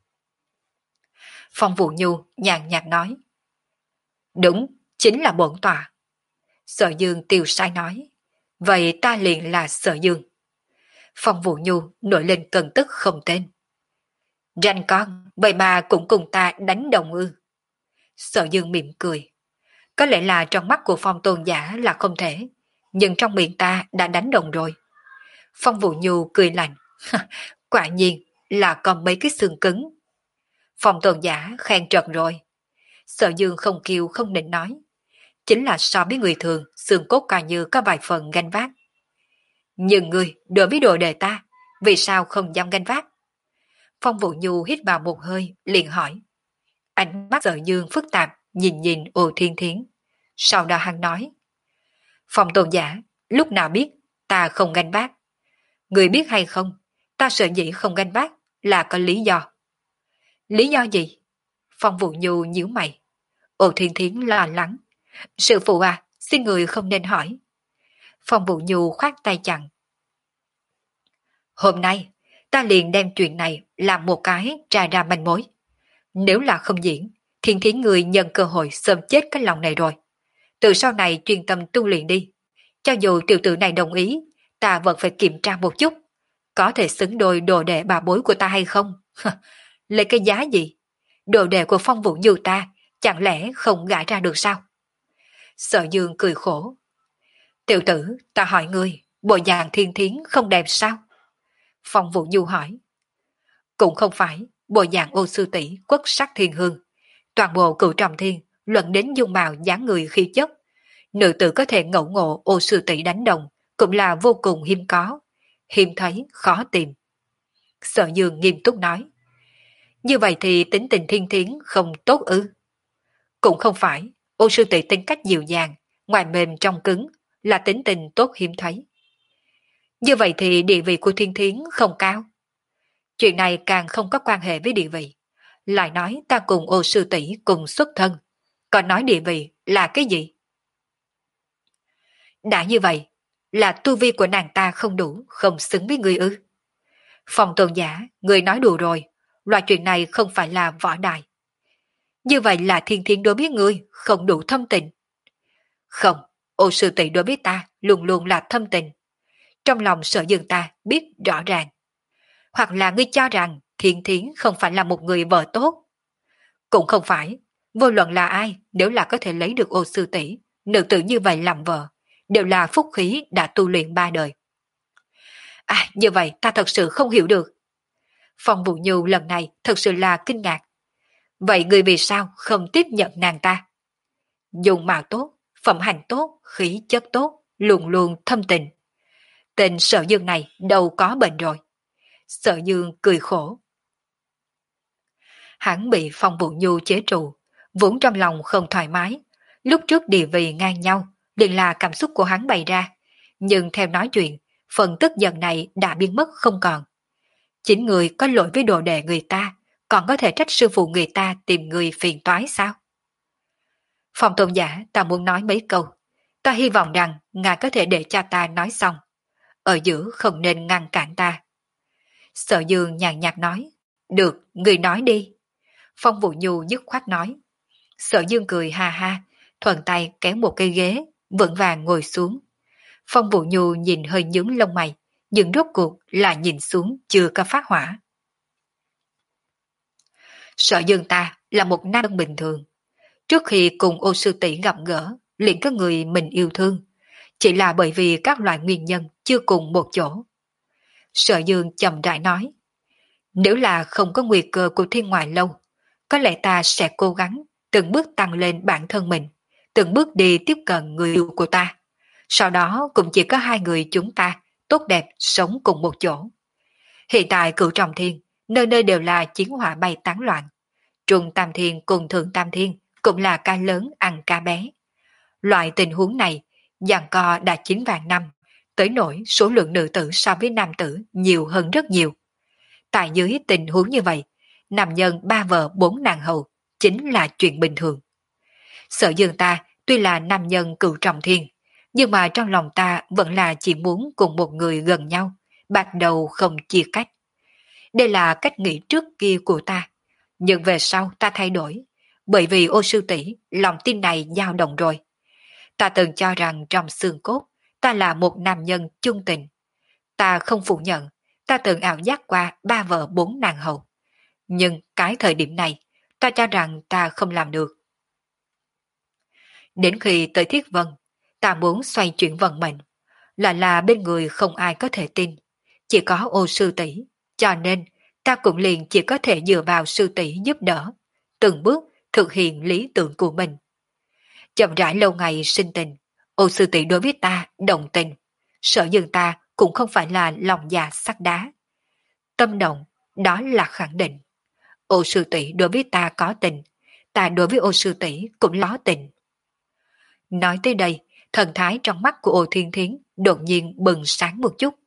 Phong Vũ Nhu nhàn nhạt nói. Đúng, chính là bổn tọa. Sở Dương tiêu sai nói. Vậy ta liền là Sở Dương. Phong Vũ Nhu nổi lên cơn tức không tên. Ranh con, vậy mà cũng cùng ta đánh đồng ư. Sở Dương mỉm cười. Có lẽ là trong mắt của Phong Tôn giả là không thể, nhưng trong miệng ta đã đánh đồng rồi. Phong Vũ Nhu cười lạnh. Quả nhiên là còn mấy cái xương cứng, Phòng tôn giả khen trần rồi. Sở Dương không kêu không định nói. Chính là so với người thường, xương cốt coi như có vài phần ganh vác. Nhưng người đối với đồ đề ta, vì sao không dám ganh vác? Phong Vũ Nhu hít vào một hơi, liền hỏi. Ánh mắt Sở Dương phức tạp, nhìn nhìn Ô Thiên Thiến. Sau đó hắn nói. Phong tôn giả, lúc nào biết ta không ganh vác? Người biết hay không, ta sợ dĩ không ganh vác là có lý do. Lý do gì? Phong Vũ Nhu nhíu mày. Ô Thiên Thiến lo lắng. Sư phụ à, xin người không nên hỏi. Phong Vũ Nhu khoát tay chặn. Hôm nay, ta liền đem chuyện này làm một cái tra ra manh mối. Nếu là không diễn, Thiên Thiến người nhân cơ hội sớm chết cái lòng này rồi. Từ sau này chuyên tâm tu luyện đi. Cho dù tiểu tử này đồng ý, ta vẫn phải kiểm tra một chút. Có thể xứng đôi đồ đệ bà bối của ta hay không? Lấy cái giá gì? Đồ đệ của Phong Vũ Nhu ta chẳng lẽ không gãi ra được sao? Sở Dương cười khổ. Tiểu tử, ta hỏi ngươi, bộ dạng Thiên Thiến không đẹp sao? Phong Vũ Nhu hỏi. Cũng không phải, bộ dạng Ô sư tỷ quốc sắc thiên hương. Toàn bộ cửu trọng thiên, luận đến dung mạo dáng người khí chất. Nữ tử có thể ngẫu ngộ Ô sư tỷ đánh đồng, cũng là vô cùng hiếm có. Hiếm thấy, khó tìm. Sở Dương nghiêm túc nói. Như vậy thì tính tình Thiên Thiến không tốt ư? Cũng không phải, Ô sư tỷ tính cách dịu dàng, ngoài mềm trong cứng, là tính tình tốt hiếm thấy. Như vậy thì địa vị của Thiên Thiến không cao. Chuyện này càng không có quan hệ với địa vị. Lại nói ta cùng Ô sư tỷ cùng xuất thân. Còn nói địa vị là cái gì? Đã như vậy, là tu vi của nàng ta không đủ, không xứng với người ư? Phòng tôn giả, người nói đùa rồi. Loại chuyện này không phải là võ đài. Như vậy là Thiên Thiến đối với ngươi không đủ thâm tình. Không, Ô sư tỷ đối với ta luôn luôn là thâm tình. Trong lòng Sở Dương ta biết rõ ràng. Hoặc là ngươi cho rằng Thiên Thiến không phải là một người vợ tốt. Cũng không phải, vô luận là ai nếu là có thể lấy được Ô sư tỷ, nữ tử như vậy làm vợ, đều là phúc khí đã tu luyện ba đời. À, như vậy ta thật sự không hiểu được. Phong Vũ Nhu lần này thật sự là kinh ngạc. Vậy người vì sao không tiếp nhận nàng ta? Dùng mạo tốt, phẩm hành tốt, khí chất tốt, luôn luôn thâm tình. Tên Sở Dương này đâu có bệnh rồi. Sở Dương cười khổ. Hắn bị Phong Vũ Nhu chế trụ, vốn trong lòng không thoải mái. Lúc trước địa vị ngang nhau, liền là cảm xúc của hắn bày ra. Nhưng theo nói chuyện, phần tức giận này đã biến mất không còn. Chính người có lỗi với đồ đệ người ta, còn có thể trách sư phụ người ta tìm người phiền toái sao? Phong tôn giả, ta muốn nói mấy câu. Ta hy vọng rằng ngài có thể để cho ta nói xong. Ở giữa không nên ngăn cản ta. Sở Dương nhàn nhạt nói. Được, người nói đi. Phong Vũ Nhu dứt khoát nói. Sở Dương cười ha ha, thuận tay kéo một cây ghế, vững vàng ngồi xuống. Phong Vũ Nhu nhìn hơi nhướng lông mày, nhưng rốt cuộc là nhìn xuống chưa có phát hỏa. Sở Dương ta là một nam nhân bình thường. Trước khi cùng Ô sư tỷ gặp gỡ, liền có người mình yêu thương, chỉ là bởi vì các loại nguyên nhân chưa cùng một chỗ. Sở Dương chậm rãi nói, nếu là không có nguy cơ của thiên ngoại lâu, có lẽ ta sẽ cố gắng từng bước tăng lên bản thân mình, từng bước đi tiếp cận người yêu của ta. Sau đó cũng chỉ có hai người chúng ta tốt đẹp sống cùng một chỗ. Hiện tại cửu trọng thiên, nơi nơi đều là chiến hỏa bay tán loạn. Trung Tam Thiên cùng Thượng Tam Thiên cũng là ca lớn ăn ca bé. Loại tình huống này, giằng co đã chín vạn năm, tới nỗi số lượng nữ tử so với nam tử nhiều hơn rất nhiều. Tại dưới tình huống như vậy, nam nhân ba vợ bốn nàng hầu chính là chuyện bình thường. Sở Dương ta tuy là nam nhân cửu trọng thiên, nhưng mà trong lòng ta vẫn là chỉ muốn cùng một người gần nhau, bạc đầu không chia cách. Đây là cách nghĩ trước kia của ta, nhưng về sau ta thay đổi, bởi vì Ô sư tỷ lòng tin này dao động rồi. Ta từng cho rằng trong xương cốt, ta là một nam nhân chung tình. Ta không phủ nhận, ta từng ảo giác qua ba vợ bốn nàng hầu. Nhưng cái thời điểm này, ta cho rằng ta không làm được. Đến khi tới Thiết Vân, ta muốn xoay chuyển vận mệnh, là là bên người không ai có thể tin, chỉ có Ô sư tỷ, cho nên ta cũng liền chỉ có thể dựa vào sư tỷ giúp đỡ, từng bước thực hiện lý tưởng của mình. Chậm rãi lâu ngày sinh tình, ô sư tỷ đối với ta đồng tình, Sở Dương ta cũng không phải là lòng già sắt đá. Tâm động, đó là khẳng định. Ô sư tỷ đối với ta có tình, ta đối với ô sư tỷ cũng có tình. Nói tới đây, thần thái trong mắt của ô thiên thiến đột nhiên bừng sáng một chút.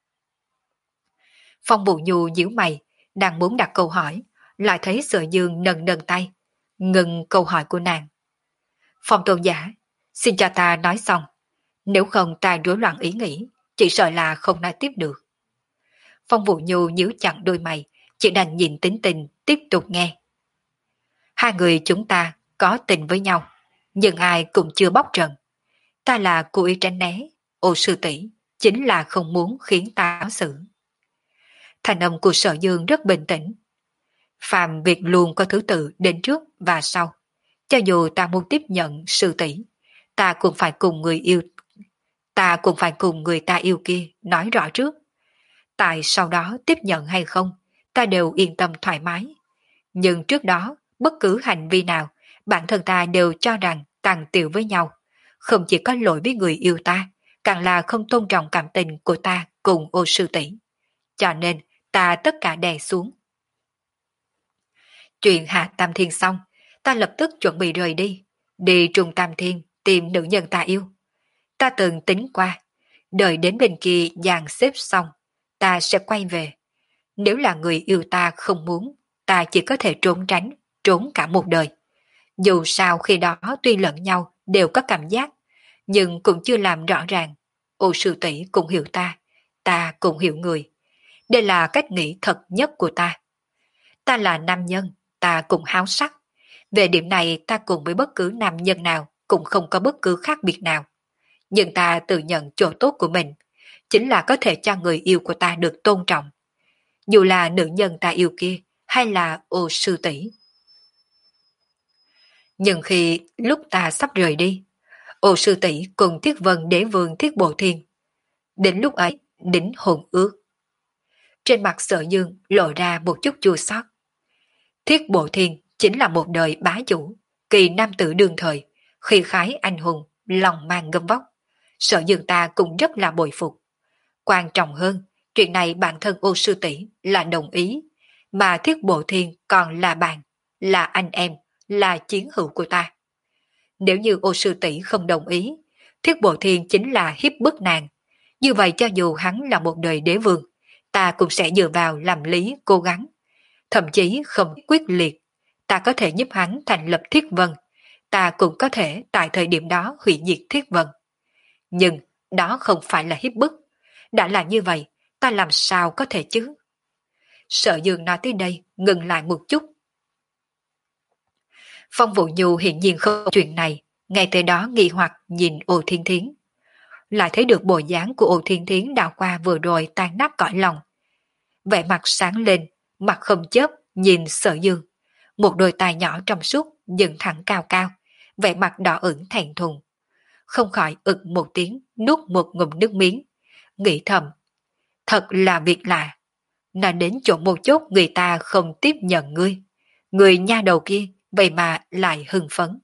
Phong Bụ Nhu nhíu mày, đang muốn đặt câu hỏi, lại thấy Sở Dương nâng nâng tay, ngừng câu hỏi của nàng. Phong tôn giả, xin cho ta nói xong, nếu không ta rối loạn ý nghĩ, chỉ sợ là không nói tiếp được. Phong Vụ Nhu nhíu chặt đôi mày, chỉ đành nhìn tính tình tiếp tục nghe. Hai người chúng ta có tình với nhau, nhưng ai cũng chưa bóc trần. Ta là cố ý tránh né, ô sư tỷ chính là không muốn khiến ta áo xử. Thành âm của Sở Dương rất bình tĩnh. Phàm việc luôn có thứ tự đến trước và sau. Cho dù ta muốn tiếp nhận sư tỷ, ta cũng phải cùng người yêu, ta cũng phải cùng người ta yêu kia nói rõ trước. Tại sau đó tiếp nhận hay không, ta đều yên tâm thoải mái. Nhưng trước đó, bất cứ hành vi nào, bản thân ta đều cho rằng tàn tiệu với nhau. Không chỉ có lỗi với người yêu ta, càng là không tôn trọng cảm tình của ta cùng ô sư tỷ. Cho nên, ta tất cả đè xuống. Chuyện Hạ Tam Thiên xong, ta lập tức chuẩn bị rời đi, đi Trung Tam Thiên tìm nữ nhân ta yêu. Ta từng tính qua, đợi đến bên kia dàn xếp xong, ta sẽ quay về. Nếu là người yêu ta không muốn, ta chỉ có thể trốn tránh, trốn cả một đời. Dù sao khi đó tuy lẫn nhau đều có cảm giác, nhưng cũng chưa làm rõ ràng. Ô sư tỷ cũng hiểu ta, ta cũng hiểu người. Đây là cách nghĩ thật nhất của ta. Ta là nam nhân, ta cũng háo sắc. Về điểm này ta cùng với bất cứ nam nhân nào cũng không có bất cứ khác biệt nào. Nhưng ta tự nhận chỗ tốt của mình, chính là có thể cho người yêu của ta được tôn trọng. Dù là nữ nhân ta yêu kia, hay là ô sư tỷ. Nhưng khi lúc ta sắp rời đi, ô sư tỷ cùng Thiết Vân Đế Vương Thiết Bộ Thiên. Đến lúc ấy, đính hồn ước. Trên mặt Sở Dương lộ ra một chút chua xót. Thiết Bộ Thiên chính là một đời bá chủ, kỳ nam tử đương thời, khi khái anh hùng, lòng mang gấm vóc. Sở Dương ta cũng rất là bội phục. Quan trọng hơn, chuyện này bản thân ô sư tỷ là đồng ý, mà Thiết Bộ Thiên còn là bạn, là anh em, là chiến hữu của ta. Nếu như ô sư tỷ không đồng ý, Thiết Bộ Thiên chính là hiếp bức nàng. Như vậy cho dù hắn là một đời đế vương, ta cũng sẽ dựa vào làm lý cố gắng. Thậm chí không quyết liệt, ta có thể giúp hắn thành lập Thiết Vân, ta cũng có thể tại thời điểm đó hủy diệt Thiết Vân. Nhưng đó không phải là hiếp bức. Đã là như vậy, ta làm sao có thể chứ? Sở Dương nói tới đây, ngừng lại một chút. Phong Vũ Nhu hiện nhiên không chuyện này, ngay tới đó nghi hoặc nhìn Ô Thiên Thiến. Lại thấy được bộ dáng của Ô Thiên Thiến đào qua vừa rồi tan nát cõi lòng. Vẻ mặt sáng lên, mặt không chớp, nhìn Sở Dương. Một đôi tai nhỏ trong suốt, dựng thẳng cao cao, vẻ mặt đỏ ửng thẹn thùng. Không khỏi ực một tiếng, nuốt một ngụm nước miếng. Nghĩ thầm, thật là việc lạ. Nó đến chỗ một chốt người ta không tiếp nhận ngươi. Người nha đầu kia, vậy mà lại hưng phấn.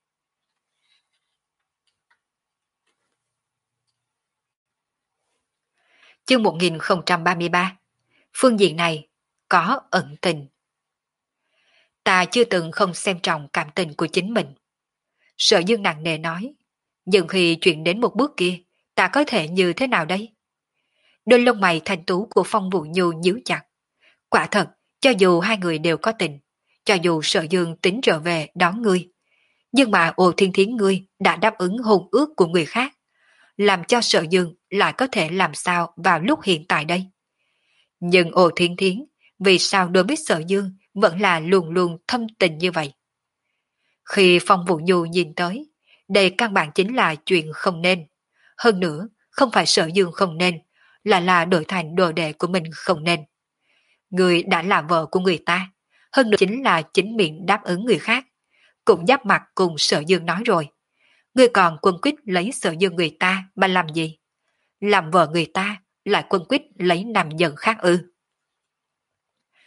Chương một nghìn không trăm ba mươi ba. Phương diện này, có ẩn tình. Ta chưa từng không xem trọng cảm tình của chính mình. Sở Dương nặng nề nói, nhưng khi chuyện đến một bước kia, ta có thể như thế nào đây? Đôi lông mày thanh tú của Phong Vũ Nhu nhíu chặt. Quả thật, cho dù hai người đều có tình, cho dù Sở Dương tính trở về đón ngươi, nhưng mà Ô Thiên Thiến ngươi đã đáp ứng hôn ước của người khác, làm cho Sở Dương lại có thể làm sao vào lúc hiện tại đây. Nhưng Ô Thiên Thiến, vì sao đối với Sở Dương vẫn là luôn luôn thâm tình như vậy? Khi Phong Vũ Nhu nhìn tới, đây căn bản chính là chuyện không nên. Hơn nữa, không phải Sở Dương không nên, là là đổi thành đồ đệ của mình không nên. Người đã là vợ của người ta, hơn nữa chính là chính miệng đáp ứng người khác, cũng giáp mặt cùng Sở Dương nói rồi. Người còn quân quyết lấy Sở Dương người ta mà làm gì? Làm vợ người ta lại quân quyết lấy nam nhân khác ư?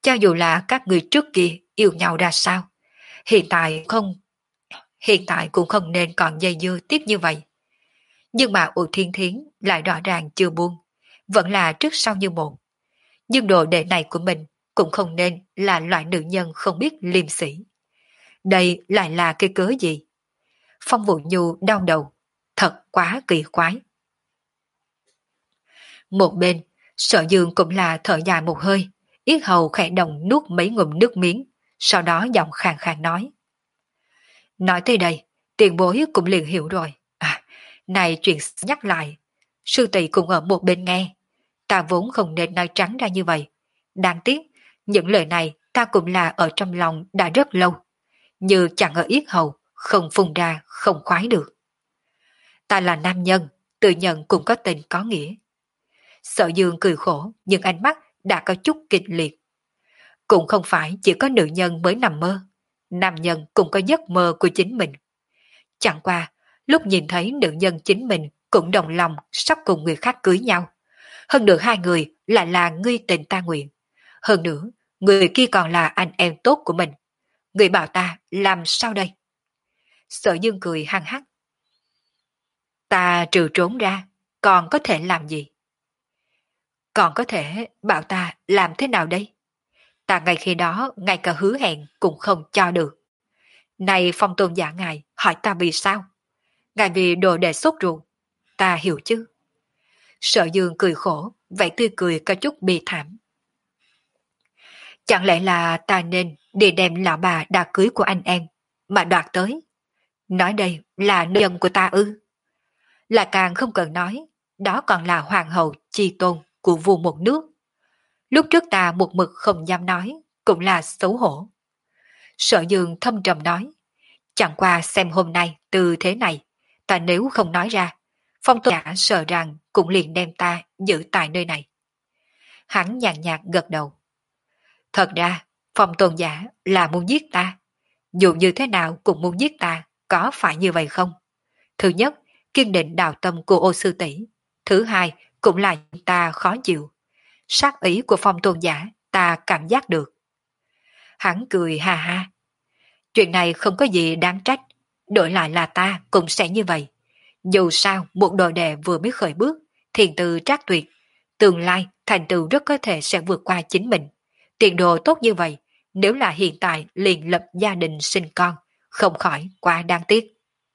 Cho dù là các người trước kia yêu nhau ra sao, hiện tại không, hiện tại cũng không nên còn dây dưa tiếp như vậy. Nhưng mà U Thiên Thiến lại rõ ràng chưa buông, vẫn là trước sau như một. Nhưng đồ đệ này của mình cũng không nên là loại nữ nhân không biết liêm sỉ. Đây lại là cái cớ gì? Phong Vũ Nhu đau đầu, thật quá kỳ quái. Một bên, Sở Dương cũng là thở dài một hơi, yết hầu khẽ động nuốt mấy ngụm nước miếng, sau đó giọng khàn khàn nói. Nói tới đây, tiền bối cũng liền hiểu rồi. À, này chuyện nhắc lại, sư tỷ cũng ở một bên nghe. Ta vốn không nên nói trắng ra như vậy. Đáng tiếc, những lời này ta cũng là ở trong lòng đã rất lâu. Như chẳng ở yết hầu, không phun ra, không khoái được. Ta là nam nhân, tự nhận cũng có tình có nghĩa. Sở Dương cười khổ, nhưng ánh mắt đã có chút kịch liệt. Cũng không phải chỉ có nữ nhân mới nằm mơ. Nam nhân cũng có giấc mơ của chính mình. Chẳng qua, lúc nhìn thấy nữ nhân chính mình cũng đồng lòng sắp cùng người khác cưới nhau. Hơn nữa hai người lại là ngươi tình ta nguyện. Hơn nữa, người kia còn là anh em tốt của mình. Người bảo ta làm sao đây? Sở Dương cười hăng hắc. Ta trừ trốn ra, còn có thể làm gì? Còn có thể bảo ta làm thế nào đây? Ta ngay khi đó ngay cả hứa hẹn cũng không cho được. Này Phong Tôn giả ngài hỏi ta vì sao? Ngài vì đồ đề sốt ruột. Ta hiểu chứ? Sở Dương cười khổ, vậy tươi cười có chút bi thảm. Chẳng lẽ là ta nên đi đem lão bà đã cưới của anh em mà đoạt tới? Nói đây là nữ nhân của ta ư? Là càng không cần nói, đó còn là hoàng hậu chi tôn của vua một nước. Lúc trước ta một mực không dám nói, cũng là xấu hổ. Sở Dương thâm trầm nói, chẳng qua xem hôm nay từ thế này, ta nếu không nói ra, Phong Tôn giả sợ rằng cũng liền đem ta giữ tại nơi này. Hắn nhàn nhạt gật đầu. Thật ra, Phong Tôn giả là muốn giết ta. Dù như thế nào cũng muốn giết ta, có phải như vậy không? Thứ nhất, kiên định đạo tâm của Ô Sư Tỷ. Thứ hai, cũng là ta khó chịu. Sát ý của Phong Tôn giả, ta cảm giác được. Hắn cười ha ha. Chuyện này không có gì đáng trách. Đổi lại là ta cũng sẽ như vậy. Dù sao, một đồ đệ vừa mới khởi bước, thiền tư trác tuyệt. Tương lai, thành tựu rất có thể sẽ vượt qua chính mình. Tiền đồ tốt như vậy, nếu là hiện tại liền lập gia đình sinh con, không khỏi quá đáng tiếc.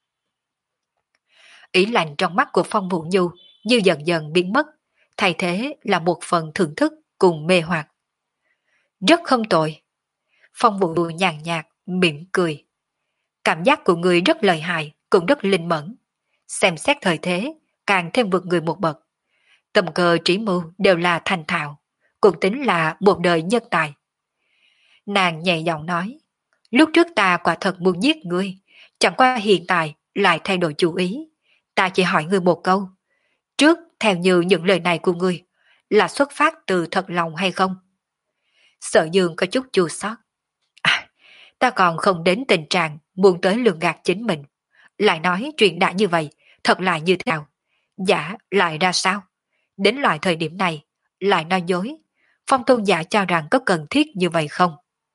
Ý lạnh trong mắt của Phong Vũ Nhu như dần dần biến mất, thay thế là một phần thưởng thức cùng mê hoặc. Rất không tội. Phong Vũ Nhu nhàn nhạt, mỉm cười. Cảm giác của người rất lợi hại, cũng rất linh mẫn. Xem xét thời thế, càng thêm vượt người một bậc. Tầm cơ trí mưu đều là thành thạo, cũng tính là một đời nhân tài. Nàng nhẹ giọng nói, lúc trước ta quả thật muốn giết ngươi, chẳng qua hiện tại lại thay đổi chủ ý. Ta chỉ hỏi ngươi một câu, trước theo như những lời này của ngươi, là xuất phát từ thật lòng hay không? Sở Dương có chút chua xót. À, ta còn không đến tình trạng muốn tới lường gạt chính mình. Lại nói chuyện đã như vậy, thật là như thế nào? Giả lại ra sao? Đến loại thời điểm này, lại nói dối. Phong Tôn giả cho rằng có cần thiết như vậy không?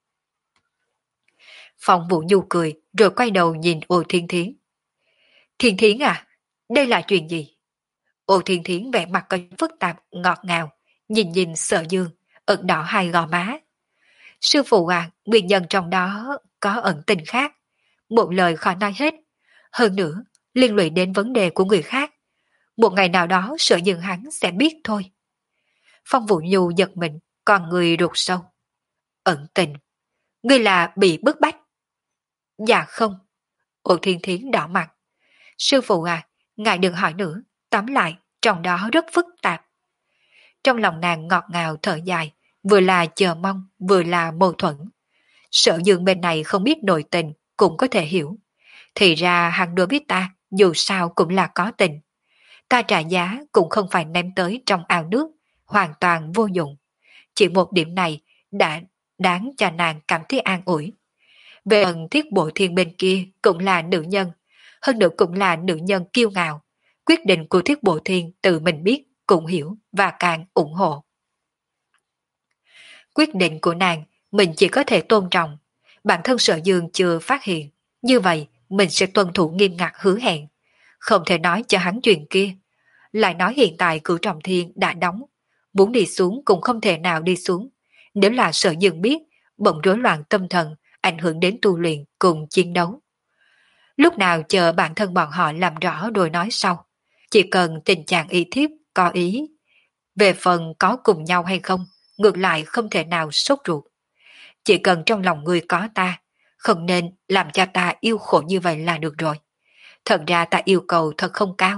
Phong Vũ Nhu cười rồi quay đầu nhìn Ô Thiên Thiến. Thiên Thiến à, đây là chuyện gì? Ô Thiên Thiến vẻ mặt có phức tạp, ngọt ngào, nhìn nhìn Sở Dương, ửng đỏ hai gò má. Sư phụ à, nguyên nhân trong đó có ẩn tình khác. Một lời khó nói hết. Hơn nữa, liên lụy đến vấn đề của người khác. Một ngày nào đó Sở Dương hắn sẽ biết thôi. Phong Vũ Nhu giật mình, còn người rụt sâu. Ẩn tình. Ngươi là bị bức bách. Dạ không. Ô Thiên Thiến đỏ mặt. Sư phụ à, ngài đừng hỏi nữa, tóm lại, trong đó rất phức tạp. Trong lòng nàng ngọt ngào thở dài, vừa là chờ mong, vừa là mâu thuẫn. Sở Dương bên này không biết nội tình, cũng có thể hiểu. Thì ra hắn đối với ta, dù sao cũng là có tình. Ta trả giá cũng không phải ném tới trong ao nước, hoàn toàn vô dụng. Chỉ một điểm này đã đáng cho nàng cảm thấy an ủi. Về phần Thiết Bộ Thiên bên kia cũng là nữ nhân, hơn nữa cũng là nữ nhân kiêu ngạo. Quyết định của Thiết Bộ Thiên tự mình biết, cũng hiểu và càng ủng hộ. Quyết định của nàng mình chỉ có thể tôn trọng. Bản thân Sở Dương chưa phát hiện. Như vậy mình sẽ tuân thủ nghiêm ngặt hứa hẹn. Không thể nói cho hắn chuyện kia. Lại nói hiện tại Cửu Trọng Thiên đã đóng. Muốn đi xuống cũng không thể nào đi xuống. Nếu là Sở Dương biết, bỗng rối loạn tâm thần, ảnh hưởng đến tu luyện cùng chiến đấu. Lúc nào chờ bản thân bọn họ làm rõ rồi nói sau. Chỉ cần tình trạng y thiếp có ý. Về phần có cùng nhau hay không, ngược lại không thể nào sốt ruột. Chỉ cần trong lòng người có ta, không nên làm cho ta yêu khổ như vậy là được rồi. Thật ra ta yêu cầu thật không cao.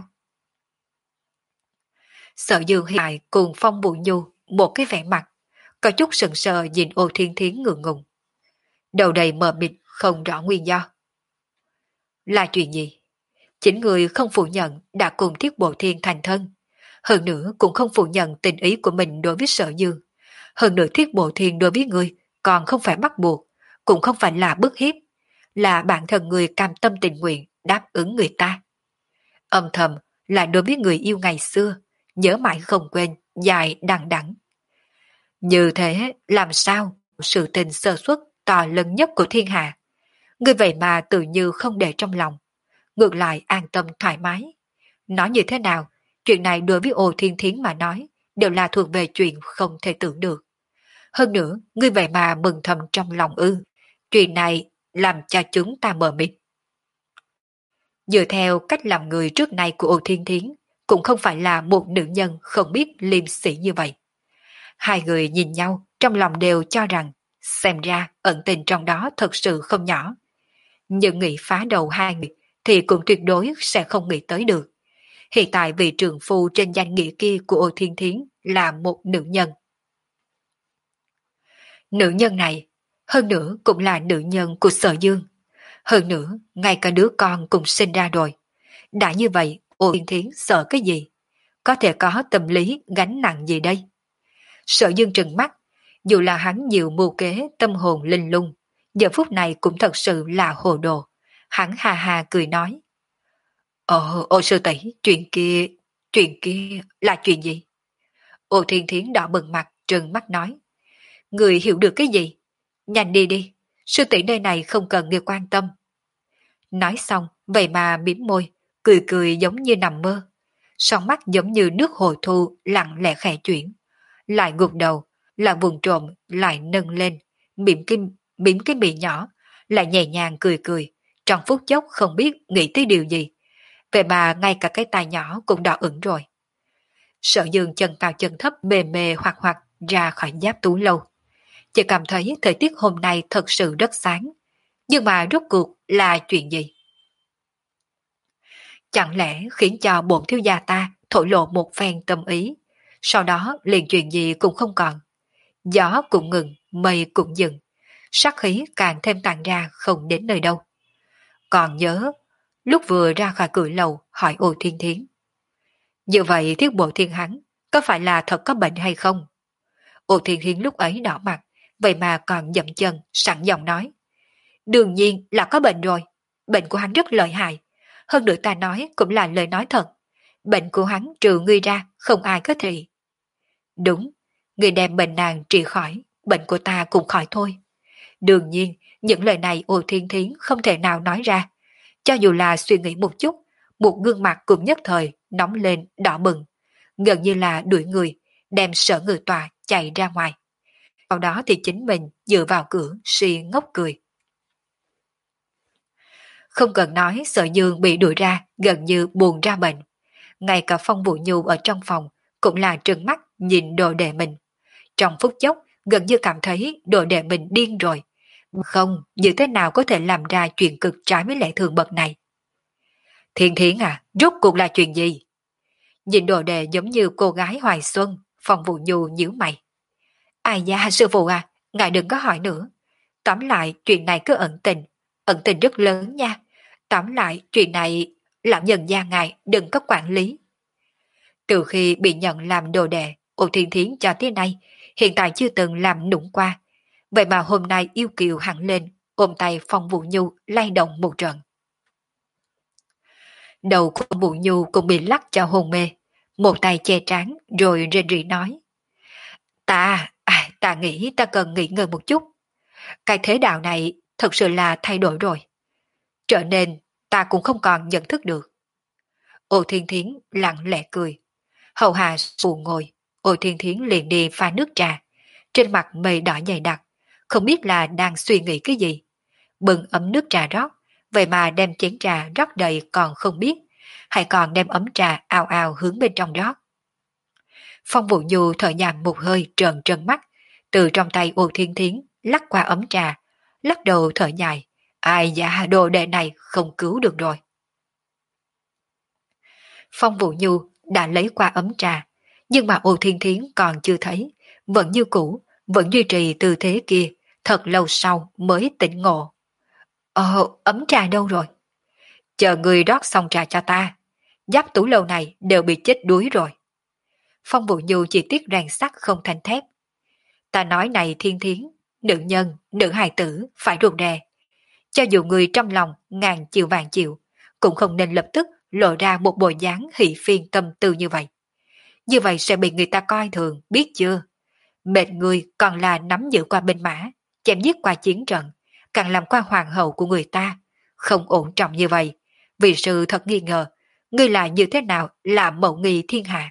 Sở Dương hiện tại cùng Phong Vũ Nhu một cái vẻ mặt, có chút sừng sờ nhìn Ô Thiên Thiến ngượng ngùng. Đầu đầy mờ mịt không rõ nguyên do. Là chuyện gì? Chính người không phủ nhận đã cùng Thiết Bộ Thiên thành thân. Hơn nữa cũng không phủ nhận tình ý của mình đối với Sở Dương. Hơn nữa Thiết Bộ Thiên đối với người còn không phải bắt buộc, cũng không phải là bức hiếp, là bản thân người cam tâm tình nguyện đáp ứng người ta. Âm thầm là đối với người yêu ngày xưa, nhớ mãi không quên, dài đằng đẵng. Như thế làm sao sự tình sơ suất to lớn nhất của thiên hạ, người vậy mà tự như không để trong lòng, ngược lại an tâm thoải mái. Nói như thế nào, chuyện này đối với Ô Thiên Thiến mà nói đều là thuộc về chuyện không thể tưởng được. Hơn nữa, ngươi vậy mà mừng thầm trong lòng ư. Chuyện này làm cho chúng ta mờ mịt. Dựa theo cách làm người trước nay của Ô Thiên Thiến, cũng không phải là một nữ nhân không biết liêm sĩ như vậy. Hai người nhìn nhau, trong lòng đều cho rằng, xem ra ẩn tình trong đó thật sự không nhỏ. Nhưng nghĩ phá đầu hai người thì cũng tuyệt đối sẽ không nghĩ tới được. Hiện tại vị trường phu trên danh nghĩa kia của Ô Thiên Thiến là một nữ nhân. Nữ nhân này, hơn nữa cũng là nữ nhân của Sở Dương. Hơn nữa, ngay cả đứa con cũng sinh ra rồi. Đã như vậy, Ô Thiên Thiến sợ cái gì? Có thể có tâm lý gánh nặng gì đây? Sở Dương trừng mắt, dù là hắn nhiều mưu kế tâm hồn linh lung, giờ phút này cũng thật sự là hồ đồ. Hắn hà hà cười nói. Ồ, ô sư tỷ, chuyện kia, chuyện kia là chuyện gì? Ô Thiên Thiến đỏ bừng mặt, trừng mắt nói. Người hiểu được cái gì? Nhanh đi đi, sư tỷ nơi này không cần người quan tâm. Nói xong, vậy mà mím môi, cười cười giống như nằm mơ. Song mắt giống như nước hồ thu lặng lẽ khẽ chuyển. Lại gục đầu, là vùng trộm, lại nâng lên, mỉm cái, mỉm cái miệng nhỏ, lại nhẹ nhàng cười cười, trong phút chốc không biết nghĩ tới điều gì. Vậy mà ngay cả cái tai nhỏ cũng đỏ ửng rồi. Sở Dương chân cao chân thấp mề mề hoặc hoặc ra khỏi giáp tú lâu. Chỉ cảm thấy thời tiết hôm nay thật sự rất sáng. Nhưng mà rốt cuộc là chuyện gì? Chẳng lẽ khiến cho bổn thiếu gia ta thổ lộ một phen tâm ý, sau đó liền chuyện gì cũng không còn. Gió cũng ngừng, mây cũng dừng, sát khí càng thêm tàn ra không đến nơi đâu. Còn nhớ, lúc vừa ra khỏi cửa lầu hỏi Ô Thiên Thiến. Như vậy Thiết Bộ Thiên hắn có phải là thật có bệnh hay không? Ô Thiên Thiến lúc ấy đỏ mặt, vậy mà còn dậm chân, sẵn giọng nói. Đương nhiên là có bệnh rồi, bệnh của hắn rất lợi hại. Hơn nữa ta nói cũng là lời nói thật. Bệnh của hắn trừ ngươi ra, không ai có thể. Đúng, ngươi đem bệnh nàng trị khỏi, bệnh của ta cũng khỏi thôi. Đương nhiên, những lời này Ô Thiên Thiến không thể nào nói ra. Cho dù là suy nghĩ một chút, một gương mặt cũng nhất thời nóng lên đỏ bừng, gần như là đuổi người, đem Sở Ngự Tòa chạy ra ngoài. Sau đó thì chính mình dựa vào cửa si ngốc cười. Không cần nói Sở Dương bị đuổi ra gần như buồn ra bệnh. Ngay cả Phong Vũ Nhu ở trong phòng cũng là trừng mắt nhìn đồ đệ mình. Trong phút chốc gần như cảm thấy đồ đệ mình điên rồi. Không, như thế nào có thể làm ra chuyện cực trái với lẽ thường bậc này? Thiên Thiến à, rốt cuộc là chuyện gì? Nhìn đồ đệ giống như cô gái hoài xuân, Phong Vũ Nhu nhíu mày. Ai da sư phụ à, ngài đừng có hỏi nữa. Tóm lại chuyện này cứ ẩn tình, ẩn tình rất lớn nha. Tóm lại chuyện này lão nhân gia ngài đừng có quản lý. Từ khi bị nhận làm đồ đệ, Ô Thiên Thiến cho tới nay, hiện tại chưa từng làm nũng qua. Vậy mà hôm nay yêu kiều hẳn lên, ôm tay Phong Vũ Nhu lay động một trận. Đầu của Vũ Nhu cũng bị lắc cho hôn mê, một tay che trán rồi rên rỉ nói. Ta, à, ta nghĩ ta cần nghỉ ngơi một chút. Cái thế đạo này thật sự là thay đổi rồi. Trở nên ta cũng không còn nhận thức được. Ô Thiên Thiến lặng lẽ cười. Hầu hạ phụ ngồi, Ô Thiên Thiến liền đi pha nước trà. Trên mặt mây đỏ dày đặc, không biết là đang suy nghĩ cái gì. Bưng ấm nước trà rót, vậy mà đem chén trà rót đầy còn không biết, hay còn đem ấm trà ào ào hướng bên trong rót. Phong Vũ Nhu thở dài một hơi trợn trợn mắt, từ trong tay Ô Thiên Thiến lắc qua ấm trà, lắc đầu thở dài, ai dạ đồ đệ này không cứu được rồi. Phong Vũ Nhu đã lấy qua ấm trà, nhưng mà Ô Thiên Thiến còn chưa thấy, vẫn như cũ, vẫn duy trì tư thế kia, thật lâu sau mới tỉnh ngộ. Ờ, ấm trà đâu rồi? Chờ người rót xong trà cho ta, giáp tủ lâu này đều bị chết đuối rồi. Phong Vũ Nhu chỉ tiếc rèn sắt không thành thép. Ta nói này Thiên Thiến, nữ nhân, nữ hài tử phải ruột rè. Cho dù người trong lòng ngàn triệu vàng triệu, cũng không nên lập tức lộ ra một bộ dáng hỷ phiên tâm tư như vậy. Như vậy sẽ bị người ta coi thường, biết chưa? Mệt người còn là nắm giữ qua binh mã, chém giết qua chiến trận, càng làm qua hoàng hậu của người ta. Không ổn trọng như vậy, vì sự thật nghi ngờ, ngươi là như thế nào là mẫu nghi thiên hạ.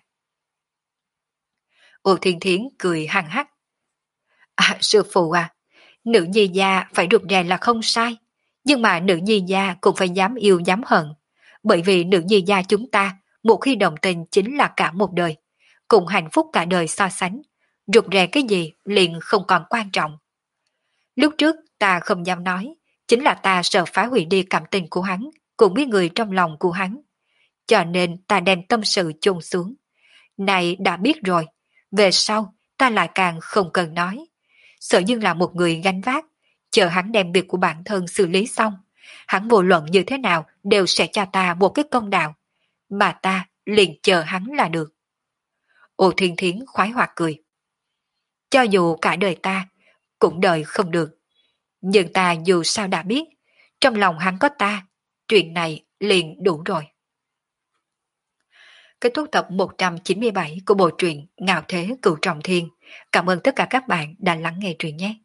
Ô Thiên Thiến cười hăng hắc. À, sư phụ à, nữ nhi gia phải rụt rè là không sai, nhưng mà nữ nhi gia cũng phải dám yêu dám hận, bởi vì nữ nhi gia chúng ta một khi đồng tình chính là cả một đời, cùng hạnh phúc cả đời so sánh, rụt rè cái gì liền không còn quan trọng. Lúc trước ta không dám nói, chính là ta sợ phá hủy đi cảm tình của hắn, cũng biết người trong lòng của hắn, cho nên ta đem tâm sự chôn xuống. Này đã biết rồi, về sau ta lại càng không cần nói. Sợ nhưng là một người gánh vác, chờ hắn đem việc của bản thân xử lý xong, hắn vô luận như thế nào đều sẽ cho ta một cái công đạo, mà ta liền chờ hắn là được. Ô Thiên Thiến khoái hoạt cười. Cho dù cả đời ta cũng đời không được, nhưng ta dù sao đã biết, trong lòng hắn có ta, chuyện này liền đủ rồi. Kết thúc tập một trăm chín mươi bảy của bộ truyện Ngạo Thế Cửu Trọng Thiên. Cảm ơn tất cả các bạn đã lắng nghe truyện nhé.